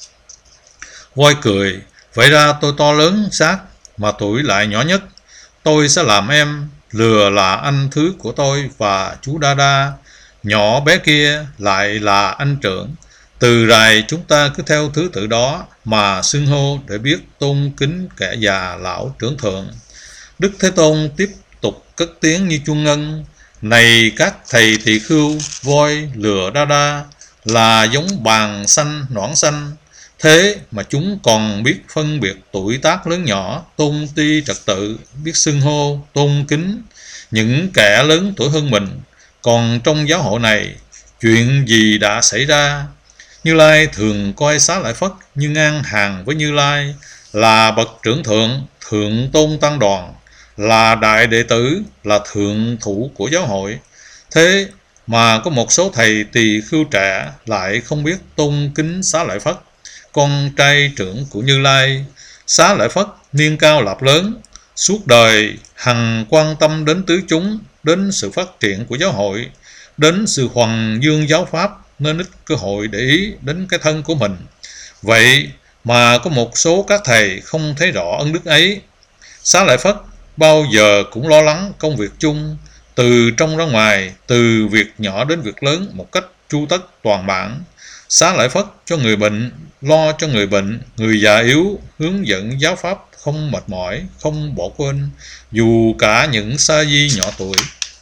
Voi cười: Vậy ra tôi to lớn xác mà tuổi lại nhỏ nhất. Tôi sẽ làm em. Lừa là anh thứ của tôi, và chú Đa Đa nhỏ bé kia lại là anh trưởng. Từ rày chúng ta cứ theo thứ tự đó mà xưng hô để biết tôn kính kẻ già lão trưởng thượng. Đức Thế Tôn tiếp tục cất tiếng như chuông ngân: Này các thầy tỳ khưu, voi, lừa, đa đa là giống bàn xanh nõn xanh, thế mà chúng còn biết phân biệt tuổi tác lớn nhỏ, tôn ti trật tự, biết xưng hô tôn kính những kẻ lớn tuổi hơn mình. Còn trong giáo hội này, chuyện gì đã xảy ra? Như Lai thường coi Xá Lợi Phất như ngang hàng với Như Lai, là bậc trưởng thượng, thượng tôn tăng đoàn, là đại đệ tử, là thượng thủ của giáo hội. Thế mà có một số thầy tỳ khưu trẻ lại không biết tôn kính Xá Lợi Phất, con trai trưởng của Như Lai. Xá Lợi Phất niên cao lạp lớn, suốt đời hằng quan tâm đến tứ chúng, đến sự phát triển của giáo hội, đến sự hoằng dương giáo pháp, nên ít cơ hội để ý đến cái thân của mình. Vậy mà có một số các thầy không thấy rõ ân đức ấy. Xá Lợi Phất bao giờ cũng lo lắng công việc chung, từ trong ra ngoài, từ việc nhỏ đến việc lớn, một cách chu tất toàn bản. Xá Lợi Phất cho người bệnh, lo cho người bệnh, người già yếu, hướng dẫn giáo pháp không mệt mỏi, không bỏ quên, dù cả những sa di nhỏ tuổi.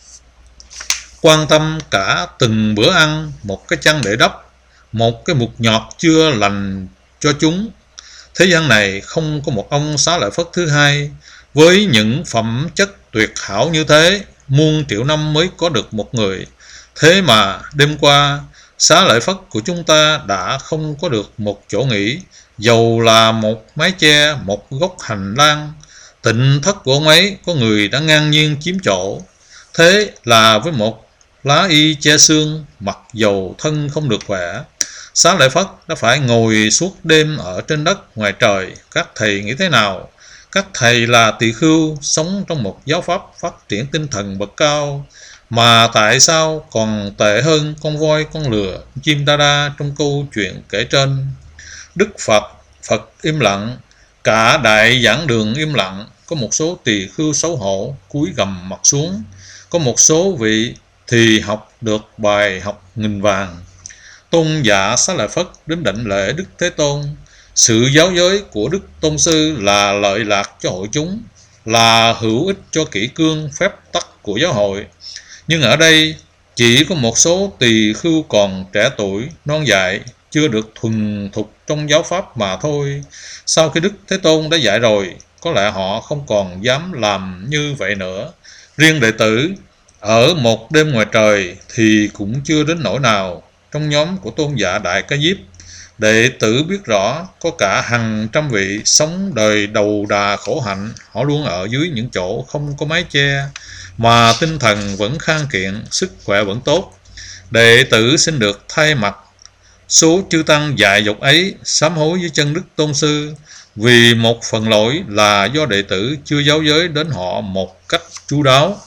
Quan tâm cả từng bữa ăn, một cái chăn để đắp, một cái mục nhọt chưa lành cho chúng. Thế gian này không có một ông Xá Lợi Phất thứ hai. Với những phẩm chất tuyệt hảo như thế, muôn triệu năm mới có được một người. Thế mà đêm qua, Xá Lợi Phất của chúng ta đã không có được một chỗ nghỉ, dầu là một mái che, một gốc hành lang. Tịnh thất của ông ấy có người đã ngang nhiên chiếm chỗ. Thế là với một lá y che xương, mặc dầu thân không được khỏe, Xá Lợi Phất đã phải ngồi suốt đêm ở trên đất ngoài trời. Các thầy nghĩ thế nào? Các thầy là tỳ khưu, sống trong một giáo pháp phát triển tinh thần bậc cao, Mà tại sao còn tệ hơn con voi, con lừa, chim đa đa trong câu chuyện kể trên? Đức Phật im lặng, cả đại giảng đường im lặng. Có một số tỳ khưu xấu hổ cúi gằm mặt xuống, có một số vị thì học được bài học nghìn vàng. Tôn giả Xá Lợi Phất đến đảnh lễ Đức Thế Tôn. Sự giáo giới của Đức Tôn Sư là lợi lạc cho hội chúng, là hữu ích cho kỷ cương phép tắc của giáo hội. Nhưng ở đây chỉ có một số tỳ khưu còn trẻ tuổi, non dại, chưa được thuần thục trong giáo pháp mà thôi. Sau khi Đức Thế Tôn đã dạy rồi, có lẽ họ không còn dám làm như vậy nữa. Riêng đệ tử ở một đêm ngoài trời thì cũng chưa đến nỗi nào. Trong nhóm của tôn giả Đại Ca Diếp, đệ tử biết rõ có cả hàng trăm vị sống đời đầu đà khổ hạnh. Họ luôn ở dưới những chỗ không có mái che, mà tinh thần vẫn khang kiện, sức khỏe vẫn tốt. Đệ tử xin được thay mặt số chư tăng dại dột ấy sám hối với chân Đức Tôn Sư, vì một phần lỗi là do đệ tử chưa giáo giới đến họ một cách chu đáo.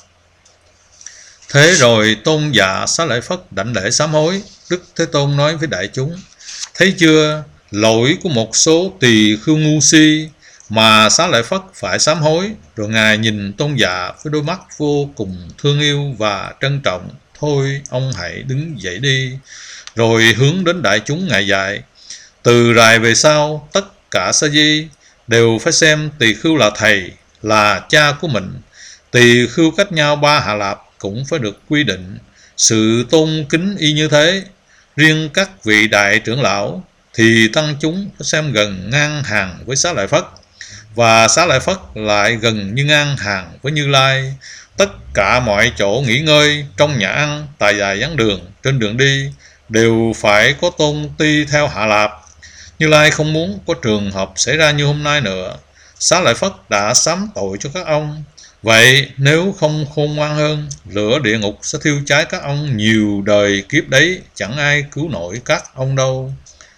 Thế rồi tôn giả Xá Lợi Phất đảnh lễ sám hối. Đức Thế Tôn nói với đại chúng: thấy chưa, lỗi của một số tỳ khưu ngu si mà Xá Lợi Phất phải sám hối. Rồi Ngài nhìn tôn giả với đôi mắt vô cùng thương yêu và trân trọng. Thôi ông hãy đứng dậy đi. Rồi hướng đến đại chúng Ngài dạy: từ rày về sau, tất cả sa di đều phải xem tỳ khưu là thầy, là cha của mình. Tỳ khưu cách nhau 3 hạ lạp cũng phải được quy định sự tôn kính y như thế. Riêng các vị đại trưởng lão thì tăng chúng phải xem gần ngang hàng với Xá Lợi Phất, và Xá Lợi Phất lại gần như ngang hàng với Như Lai. Tất cả mọi chỗ nghỉ ngơi, trong nhà ăn, tại dài giảng đường, trên đường đi đều phải có tôn ti theo hạ lạp. Như Lai không muốn có trường hợp xảy ra như hôm nay nữa. Xá Lợi Phất đã sám tội cho các ông. Vậy nếu không khôn ngoan hơn, lửa địa ngục sẽ thiêu cháy các ông nhiều đời kiếp đấy, chẳng ai cứu nổi các ông đâu.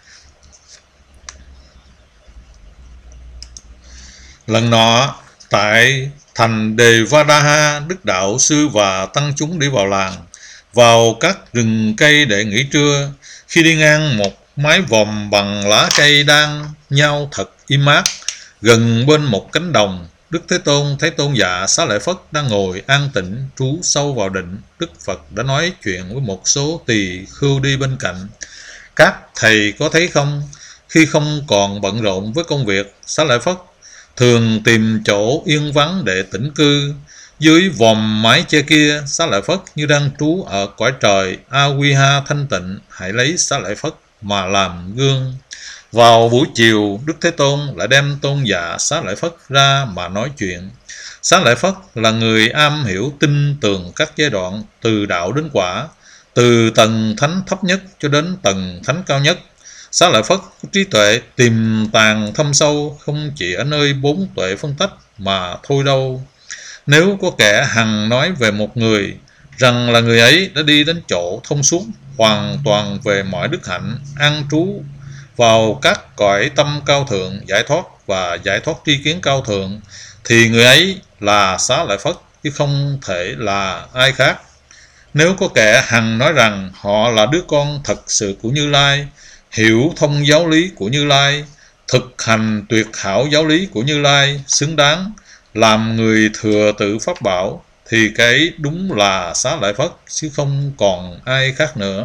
Lần nọ, tại thành Devadaha, Đức Đạo Sư và tăng chúng đi vào làng, vào các rừng cây để nghỉ trưa. Khi đi ngang một mái vòm bằng lá cây đang nhau thật im mát, gần bên một cánh đồng, Đức Thế Tôn thấy tôn giả Xá Lợi Phất đang ngồi an tĩnh trú sâu vào định. Đức Phật đã nói chuyện với một số tỳ khưu đi bên cạnh: các thầy có thấy không, khi không còn bận rộn với công việc, Xá Lợi Phất thường tìm chỗ yên vắng để tĩnh cư. Dưới vòm mái che kia, Xá Lợi Phất như đang trú ở cõi trời Aviha thanh tịnh. Hãy lấy Xá Lợi Phất mà làm gương. Vào buổi chiều, Đức Thế Tôn lại đem tôn giả Xá Lợi Phất ra mà nói chuyện. Xá Lợi Phất là người am hiểu tinh tường các giai đoạn từ đạo đến quả, từ tầng thánh thấp nhất cho đến tầng thánh cao nhất. Xá Lợi Phất có trí tuệ tiềm tàng thâm sâu, không chỉ ở nơi 4 tuệ phân tách mà thôi đâu. Nếu có kẻ hằng nói về một người rằng là người ấy đã đi đến chỗ thông suốt hoàn toàn về mọi đức hạnh, an trú vào các cõi tâm cao thượng, giải thoát và giải thoát tri kiến cao thượng, thì người ấy là Xá Lợi Phất, chứ không thể là ai khác. Nếu có kẻ hằng nói rằng họ là đứa con thật sự của Như Lai, hiểu thông giáo lý của Như Lai, thực hành tuyệt hảo giáo lý của Như Lai, xứng đáng làm người thừa tự pháp bảo, thì cái đúng là Xá Lợi Phất, chứ không còn ai khác nữa.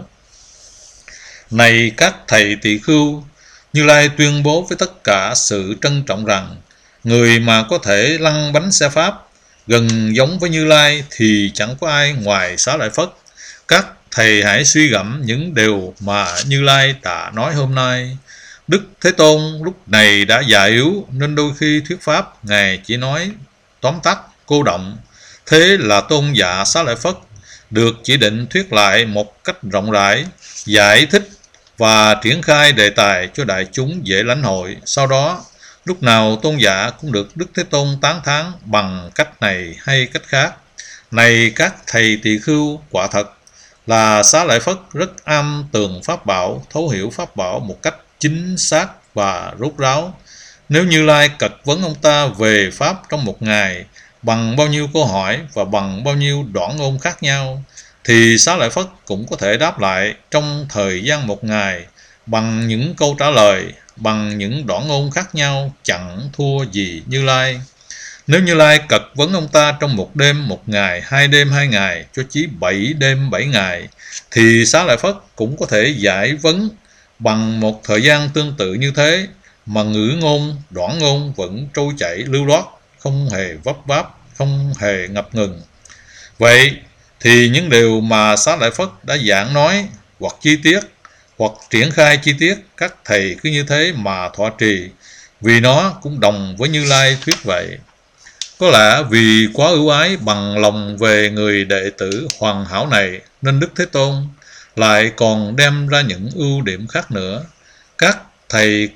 Này các thầy tỳ khưu, Như Lai tuyên bố với tất cả sự trân trọng rằng người mà có thể lăn bánh xe pháp gần giống với Như Lai thì chẳng có ai ngoài Xá Lợi Phất. Các thầy hãy suy gẫm những điều mà Như Lai đã nói hôm nay. Đức Thế Tôn lúc này đã già yếu, nên đôi khi thuyết pháp Ngài chỉ nói tóm tắt, cô động. Thế là tôn giả Xá Lợi Phất được chỉ định thuyết lại một cách rộng rãi, giải thích và triển khai đề tài cho đại chúng dễ lãnh hội. Sau đó, lúc nào tôn giả cũng được Đức Thế Tôn tán thán bằng cách này hay cách khác. Này các thầy tỳ khưu, quả thật là Xá Lợi Phất rất am tường pháp bảo, thấu hiểu pháp bảo một cách chính xác và rốt ráo. Nếu Như Lai cật vấn ông ta về pháp trong một ngày, bằng bao nhiêu câu hỏi và bằng bao nhiêu đoạn ngôn khác nhau, thì Xá Lợi Phất cũng có thể đáp lại trong thời gian một ngày bằng những câu trả lời, bằng những đoạn ngôn khác nhau, chẳng thua gì Như Lai. Nếu Như Lai cật vấn ông ta trong một đêm một ngày, 2 đêm 2 ngày, cho chí 7 đêm 7 ngày, thì Xá Lợi Phất cũng có thể giải vấn bằng một thời gian tương tự như thế, mà ngữ ngôn, đoạn ngôn vẫn trôi chảy lưu loát, không hề vấp váp, không hề ngập ngừng. Vậy thì những điều mà Xá Lợi Phất đã giảng nói, hoặc chi tiết, hoặc triển khai chi tiết, các thầy cứ như thế mà thọ trì, vì nó cũng đồng với Như Lai thuyết vậy. Có lẽ vì quá ưu ái bằng lòng về người đệ tử hoàn hảo này, nên Đức Thế Tôn lại còn đem ra những ưu điểm khác nữa. Các thầy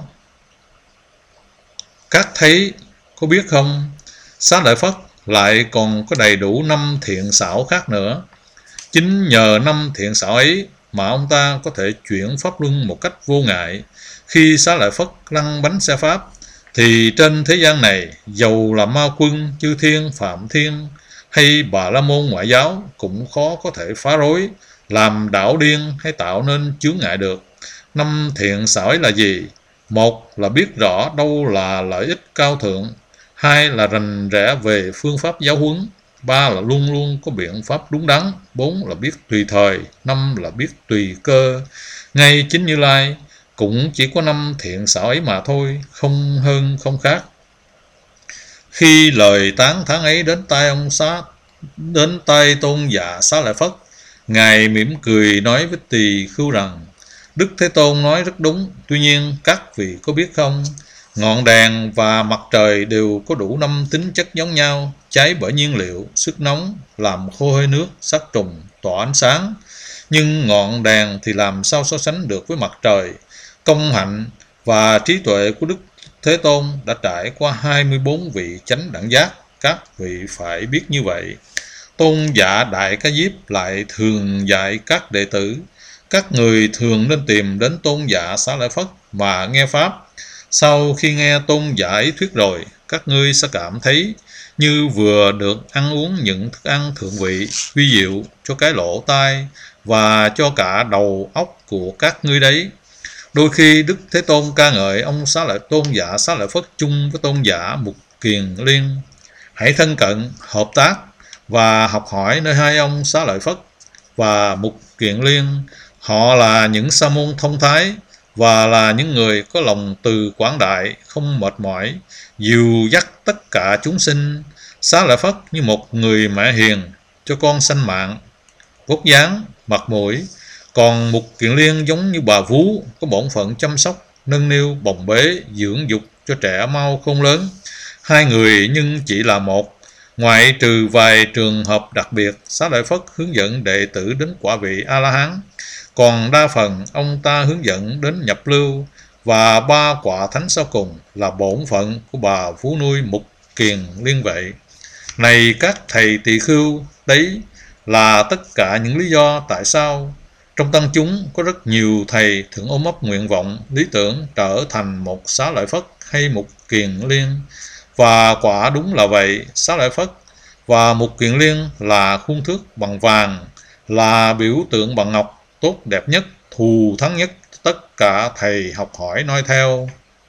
có biết không? Xá Lợi Phất lại còn có đầy đủ 5 thiện xảo khác nữa. Chính nhờ 5 thiện xảo ấy mà ông ta có thể chuyển pháp luân một cách vô ngại. Khi Xá Lợi Phất lăn bánh xe pháp, thì trên thế gian này, dầu là ma quân, chư thiên, phạm thiên hay Bà La Môn ngoại giáo cũng khó có thể phá rối, làm đảo điên hay tạo nên chướng ngại được. 5 thiện xảo ấy là gì? Một là biết rõ đâu là lợi ích cao thượng, 2 là rành rẽ về phương pháp giáo huấn, 3 là luôn luôn có biện pháp đúng đắn, 4 là biết tùy thời, 5 là biết tùy cơ. Ngay chính Như Lai cũng chỉ có 5 thiện xảo ấy mà thôi, không hơn không khác. Khi lời tán thán ấy đến tai Tôn Dạ Xá Lợi Phất, Ngài mỉm cười nói với Tỳ Khưu rằng: Đức Thế Tôn nói rất đúng, tuy nhiên các vị có biết không, ngọn đèn và mặt trời đều có đủ 5 tính chất giống nhau, cháy bởi nhiên liệu, sức nóng, làm khô hơi nước, sát trùng, tỏa ánh sáng. Nhưng ngọn đèn thì làm sao so sánh được với mặt trời? Công hạnh và trí tuệ của Đức Thế Tôn đã trải qua 24 vị chánh đẳng giác, các vị phải biết như vậy. Tôn giả Đại Ca Diếp lại thường dạy các đệ tử: các người thường nên tìm đến Tôn giả Xá Lợi Phất mà nghe pháp. Sau khi nghe Tôn giả ấy thuyết rồi, các ngươi sẽ cảm thấy như vừa được ăn uống những thức ăn thượng vị, vi diệu cho cái lỗ tai và cho cả đầu óc của các ngươi đấy. Đôi khi Đức Thế Tôn ca ngợi ông Tôn giả Xá Lợi Phất chung với Tôn giả Mục Kiền Liên. Hãy thân cận, hợp tác và học hỏi nơi hai ông Xá Lợi Phất và Mục Kiền Liên. Họ là những sa môn thông thái và là những người có lòng từ quảng đại, không mệt mỏi, dìu dắt tất cả chúng sinh. Xá Lợi Phất như một người mẹ hiền cho con sanh mạng, vóc dáng, mặt mũi. Còn Mục Kiền Liên giống như bà vú, có bổn phận chăm sóc, nâng niu, bồng bế, dưỡng dục cho trẻ mau khôn lớn. Hai người nhưng chỉ là một. Ngoại trừ vài trường hợp đặc biệt, Xá Lợi Phất hướng dẫn đệ tử đến quả vị A-la-hán, còn đa phần ông ta hướng dẫn đến nhập lưu, và 3 quả thánh sau cùng là bổn phận của bà vú nuôi Mục Kiền Liên vậy. Này các thầy tỳ khưu, đấy là tất cả những lý do tại sao trong tăng chúng có rất nhiều thầy thường ôm ấp nguyện vọng, lý tưởng trở thành một Xá Lợi Phất hay Mục Kiền Liên. Và quả đúng là vậy, Xá Lợi Phất và Mục Kiền Liên là khuôn thước bằng vàng, là biểu tượng bằng ngọc, tốt đẹp nhất, thù thắng nhất, tất cả thầy học hỏi noi theo.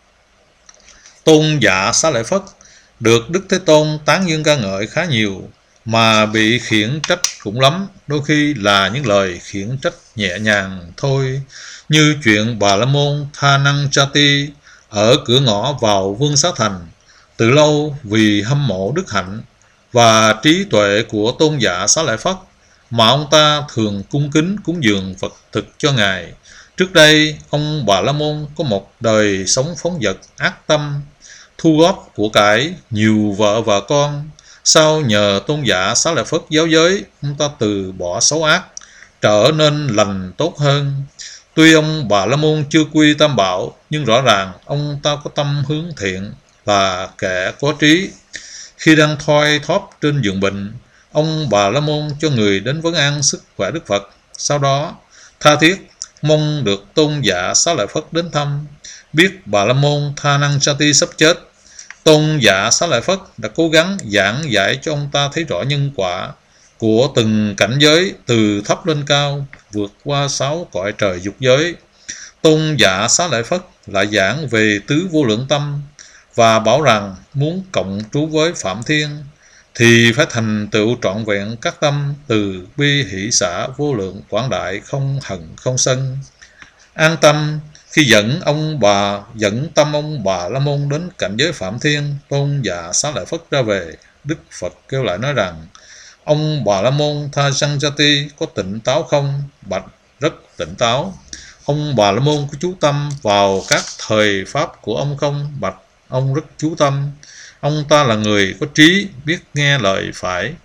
Tôn giả Xá Lợi Phất được Đức Thế Tôn tán dương ca ngợi khá nhiều, mà bị khiển trách cũng lắm, đôi khi là những lời khiển trách nhẹ nhàng thôi, như chuyện Bà La Môn Tha Năng Chati ở cửa ngõ vào Vương Xá Thành. Từ lâu vì hâm mộ đức hạnh và trí tuệ của Tôn giả Xá Lợi Phất mà ông ta thường cung kính cúng dường vật thực cho Ngài. Trước đây, ông Bà La Môn có một đời sống phóng dật, ác tâm, thu góp của cải, nhiều vợ và con. Sau nhờ Tôn giả Xá Lợi Phất giáo giới, ông ta từ bỏ xấu ác, trở nên lành tốt hơn. Tuy ông Bà La Môn chưa quy tam bảo, nhưng rõ ràng ông ta có tâm hướng thiện, là kẻ có trí. Khi đang thoi thóp trên giường bệnh, ông Bà La Môn cho người đến vấn an sức khỏe Đức Phật. Sau đó tha thiết mong được Tôn giả Xá Lợi Phất đến thăm. Biết Bà La Môn Tha Năng Chati sắp chết, Tôn giả Xá Lợi Phất đã cố gắng giảng giải cho ông ta thấy rõ nhân quả của từng cảnh giới từ thấp lên cao, vượt qua 6 cõi trời dục giới. Tôn giả Xá Lợi Phất lại giảng về tứ vô lượng tâm và bảo rằng muốn cộng trú với Phạm Thiên thì phải thành tựu trọn vẹn các tâm từ bi hỷ xả vô lượng quảng đại, không hận không sân. An tâm khi dẫn tâm ông Bà La Môn đến cảnh giới Phạm Thiên, Tôn giả Xá Lợi Phất ra về. Đức Phật kêu lại nói rằng: ông Bà La Môn Tha Sanjati có tỉnh táo không? Bạch: rất tỉnh táo. Ông Bà La Môn có chú tâm vào các thời pháp của ông không? Bạch: ông rất chú tâm. Ông ta là người có trí, biết nghe lời phải.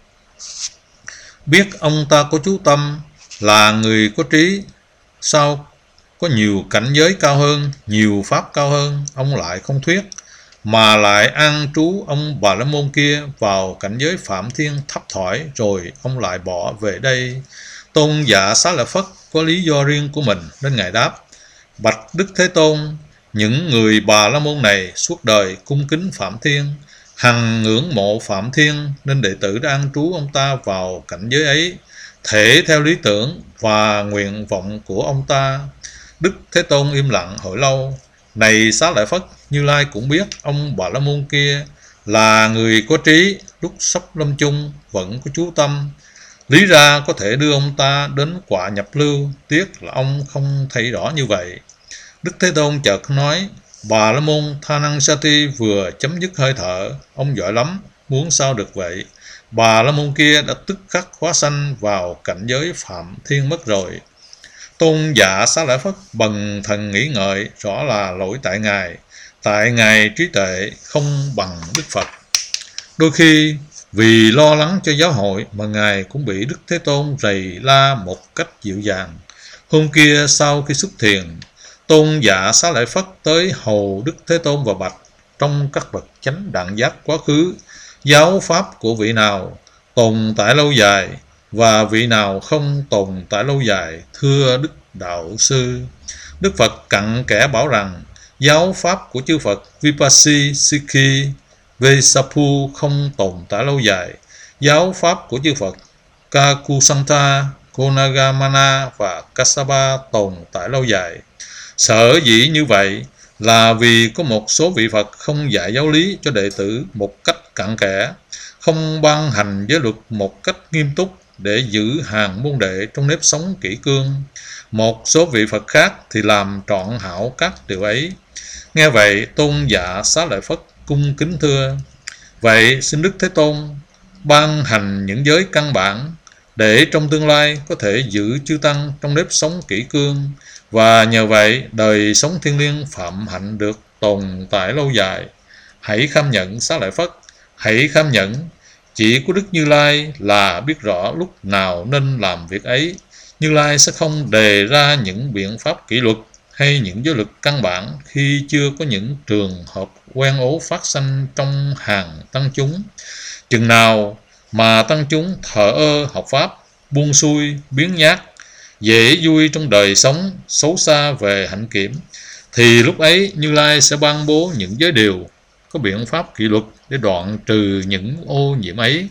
Biết ông ta có chú tâm là người có trí, sao có nhiều cảnh giới cao hơn, nhiều pháp cao hơn, ông lại không thuyết, mà lại an trú ông Bà La Môn kia vào cảnh giới Phạm Thiên thấp thỏi, rồi ông lại bỏ về đây. Tôn giả Xá Lợi Phất có lý do riêng của mình, nên ngài đáp: bạch Đức Thế Tôn, những người Bà La Môn này suốt đời cung kính Phạm Thiên, hằng ngưỡng mộ Phạm Thiên, nên đệ tử đã an trú ông ta vào cảnh giới ấy, thể theo lý tưởng và nguyện vọng của ông ta. Đức Thế Tôn im lặng hồi lâu. Này Xá Lợi Phất, Như Lai cũng biết ông Bà La Môn kia là người có trí, lúc sắp lâm chung vẫn có chú tâm, lý ra có thể đưa ông ta đến quả nhập lưu, tiếc là ông không thấy rõ như vậy. Đức Thế Tôn chợt nói: Bà La Môn Tha Năng Sati vừa chấm dứt hơi thở, ông giỏi lắm, muốn sao được vậy? Bà La Môn kia đã tức khắc hóa sanh vào cảnh giới Phạm Thiên mất rồi. Tôn giả Xá Lợi Phất bần thần nghĩ ngợi, rõ là lỗi tại ngài trí tuệ không bằng Đức Phật. Đôi khi vì lo lắng cho giáo hội mà ngài cũng bị Đức Thế Tôn rầy la một cách dịu dàng. Hôm kia sau khi xuất thiền, Tôn giả Xá Lợi Phất tới hầu Đức Thế Tôn và bạch: trong các bậc chánh đẳng giác quá khứ, giáo pháp của vị nào tồn tại lâu dài và vị nào không tồn tại lâu dài, thưa Đức Đạo Sư? Đức Phật cặn kẽ bảo rằng giáo pháp của chư Phật Vipassika, Vesapu không tồn tại lâu dài. Giáo pháp của chư Phật Kakusanta, Konagamana và Kassapa tồn tại lâu dài. Sở dĩ như vậy là vì có một số vị Phật không dạy giáo lý cho đệ tử một cách cặn kẽ, không ban hành giới luật một cách nghiêm túc để giữ hàng môn đệ trong nếp sống kỷ cương. Một số vị Phật khác thì làm trọn hảo các điều ấy. Nghe vậy, Tôn giả Xá Lợi Phất cung kính thưa: vậy xin Đức Thế Tôn ban hành những giới căn bản để trong tương lai có thể giữ chư tăng trong nếp sống kỷ cương, và nhờ vậy đời sống thiêng liêng phạm hạnh được tồn tại lâu dài. Hãy kham nhận Xá Lợi Phất, hãy kham nhận. Chỉ có Đức Như Lai là biết rõ lúc nào nên làm việc ấy. Như Lai sẽ không đề ra những biện pháp kỷ luật hay những giới luật căn bản khi chưa có những trường hợp quen ố phát sanh trong hàng tăng chúng. Chừng nào mà tăng chúng thờ ơ học pháp, buông xuôi, biến nhát, dễ vui trong đời sống, xấu xa về hạnh kiểm, thì lúc ấy Như Lai sẽ ban bố những giới điều, có biện pháp kỷ luật để đoạn trừ những ô nhiễm ấy.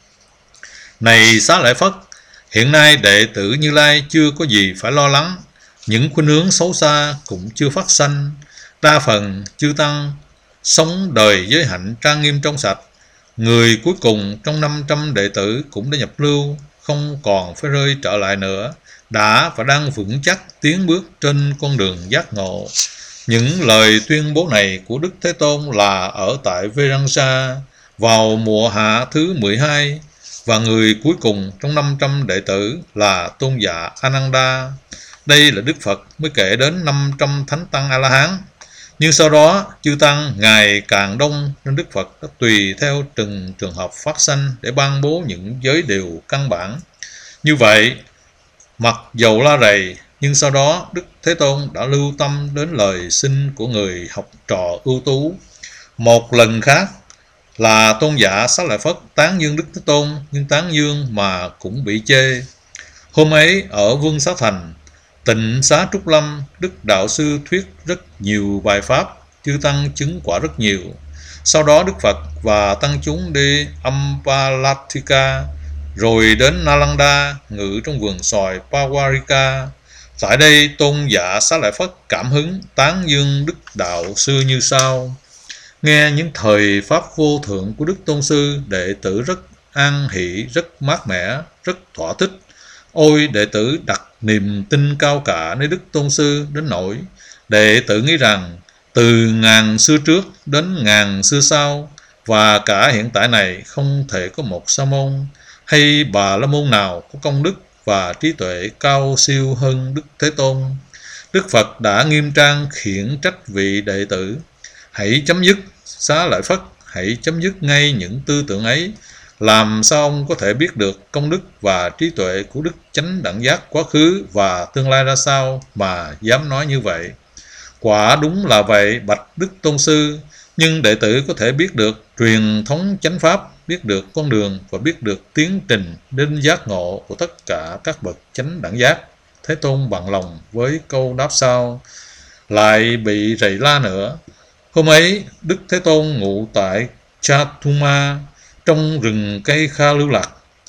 Này Xá Lợi Phất, hiện nay đệ tử Như Lai chưa có gì phải lo lắng, những khuynh hướng xấu xa cũng chưa phát sanh. Đa phần chư tăng sống đời giới hạnh trang nghiêm trong sạch. Người cuối cùng trong 500 đệ tử cũng đã nhập lưu, không còn phải rơi trở lại nữa, đã và đang vững chắc tiến bước trên con đường giác ngộ. Những lời tuyên bố này của Đức Thế Tôn là ở tại Verangsa vào mùa hạ thứ 12, và người cuối cùng trong 500 đệ tử là Tôn giả Ananda. Đây là Đức Phật mới kể đến 500 thánh tăng A-la-hán. Nhưng sau đó chư tăng ngày càng đông, nên Đức Phật đã tùy theo từng trường hợp phát sanh để ban bố những giới điều căn bản. Như vậy, mặc dầu la rầy, nhưng sau đó Đức Thế Tôn đã lưu tâm đến lời xin của người học trò ưu tú. Một lần khác là Tôn giả Xá Lợi Phất tán dương Đức Thế Tôn, nhưng tán dương mà cũng bị chê. Hôm ấy ở Vương Xá Thành, Tịnh Xá Trúc Lâm, Đức Đạo Sư thuyết rất nhiều bài pháp, chư tăng chứng quả rất nhiều. Sau đó Đức Phật và tăng chúng đi Ampalathika, rồi đến Nalanda, ngự trong vườn xoài Pawarika. Tại đây tôn giả Xá Lợi Phất cảm hứng tán dương Đức Đạo Sư như sau: nghe những thời pháp vô thượng của Đức Tôn Sư, đệ tử rất an hỷ, rất mát mẻ, rất thỏa thích. Ôi đệ tử đặt niềm tin cao cả nơi Đức Tôn Sư đến nỗi đệ tử nghĩ rằng từ ngàn xưa trước đến ngàn xưa sau và cả hiện tại này không thể có một sa môn hay bà la môn nào có công đức và trí tuệ cao siêu hơn Đức Thế Tôn. Đức Phật đã nghiêm trang khiển trách vị đệ tử: hãy chấm dứt, Xá Lợi Phất, hãy chấm dứt ngay những tư tưởng ấy. Làm sao ông có thể biết được công đức và trí tuệ của Đức Chánh Đẳng Giác quá khứ và tương lai ra sao mà dám nói như vậy? Quả đúng là vậy, bạch Đức Tôn Sư, nhưng đệ tử có thể biết được truyền thống chánh pháp, biết được con đường và biết được tiến trình đến giác ngộ của tất cả các bậc chánh đẳng giác. Thế Tôn bằng lòng với câu đáp sau, lại bị rầy la nữa. Hôm ấy, Đức Thế Tôn ngụ tại Chathuma, trong rừng cây Kha Lưu Lạc.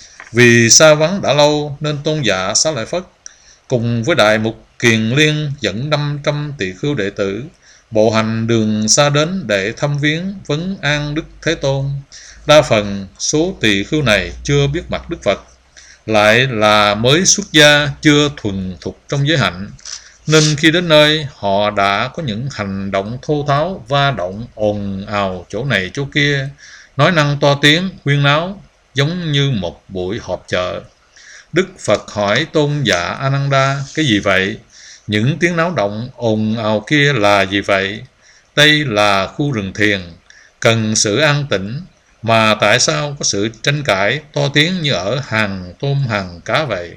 Vì xa vắng đã lâu nên tôn giả Xá Lợi Phất cùng với Đại Mục Kiền Liên dẫn 500 tỳ khưu đệ tử bộ hành đường xa đến để thăm viếng vấn an Đức Thế Tôn. Đa phần số tỳ khưu này chưa biết mặt Đức Phật, lại là mới xuất gia, chưa thuần thục trong giới hạnh, nên khi đến nơi họ đã có những hành động thô tháo, va động, ồn ào chỗ này chỗ kia, nói năng to tiếng, huyên náo, giống như một buổi họp chợ. Đức Phật hỏi tôn giả Ananda: cái gì vậy? Những tiếng náo động ồn ào kia là gì vậy? Đây là khu rừng thiền, cần sự an tĩnh, mà tại sao có sự tranh cãi to tiếng như ở hàng tôm hàng cá vậy?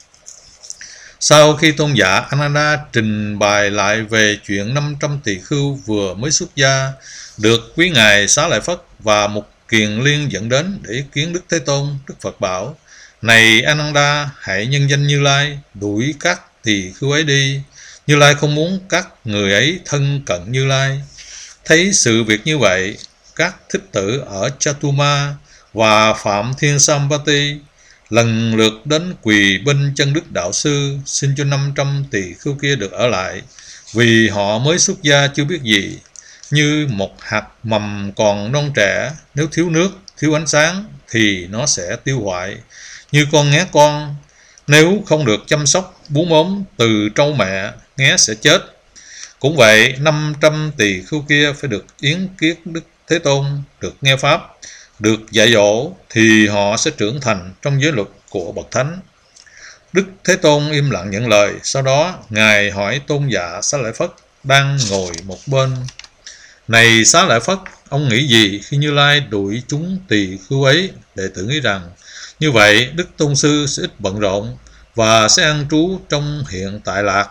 Sau khi tôn giả Ananda trình bày lại về chuyện 500 tỳ khưu vừa mới xuất gia được quý ngài Xá Lợi Phất và Mục Kiền Liên dẫn đến để kiến Đức Thế Tôn, Đức Phật bảo: này Ananda, hãy nhân danh Như Lai đuổi các tỳ khưu ấy đi. Như Lai không muốn các người ấy thân cận Như Lai. Thấy sự việc như vậy, các thích tử ở Chathuma và Phạm Thiên Sampati lần lượt đến quỳ bên chân Đức Đạo Sư, xin cho 500 tỳ khưu kia được ở lại, vì họ mới xuất gia chưa biết gì. Như một hạt mầm còn non trẻ, nếu thiếu nước, thiếu ánh sáng thì nó sẽ tiêu hoại. Như con nghé con, nếu không được chăm sóc bú mớm từ trâu mẹ, nghé sẽ chết. Cũng vậy, 500 tỳ khưu kia phải được yến kiết Đức Thế Tôn, được nghe pháp, được dạy dỗ, thì họ sẽ trưởng thành trong giới luật của bậc thánh. Đức Thế Tôn im lặng nhận lời. Sau đó ngài hỏi tôn giả Xá Lợi Phất đang ngồi một bên: này Xá Lợi Phất, ông nghĩ gì khi Như Lai đuổi chúng tỳ khưu ấy? Đệ tử nghĩ rằng như vậy Đức Tôn Sư sẽ ít bận rộn và sẽ an trú trong hiện tại lạc,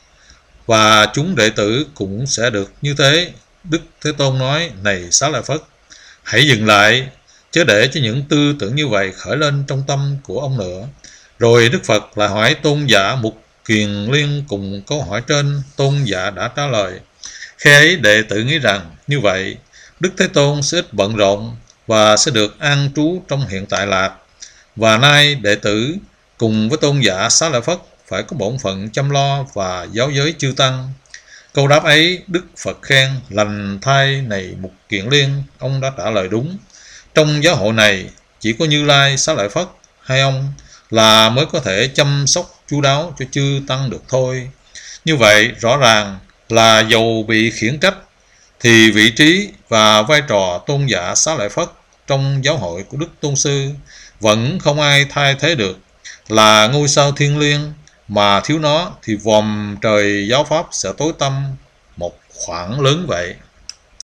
và chúng đệ tử cũng sẽ được như thế. Đức Thế Tôn nói: này Xá Lợi Phất, hãy dừng lại, chớ để cho những tư tưởng như vậy khởi lên trong tâm của ông nữa. Rồi Đức Phật lại hỏi tôn giả Mục Kiền Liên cùng câu hỏi trên. Tôn giả đã trả lời: khi ấy đệ tử nghĩ rằng như vậy Đức Thế Tôn sẽ ít bận rộn và sẽ được an trú trong hiện tại lạc, và nay đệ tử cùng với tôn giả Xá Lợi Phất phải có bổn phận chăm lo và giáo giới chư tăng. Câu đáp ấy Đức Phật khen: lành thay này Mục Kiền Liên, ông đã trả lời đúng. Trong giáo hội này chỉ có Như Lai, Xá Lợi Phất hai ông là mới có thể chăm sóc chu đáo cho chư tăng được thôi. Như vậy rõ ràng là dầu bị khiển trách thì vị trí và vai trò tôn giả Xá Lợi Phất trong giáo hội của Đức Tôn Sư vẫn không ai thay thế được. Là ngôi sao thiên liêng, mà thiếu nó thì vòm trời giáo pháp sẽ tối tăm một khoảng lớn vậy.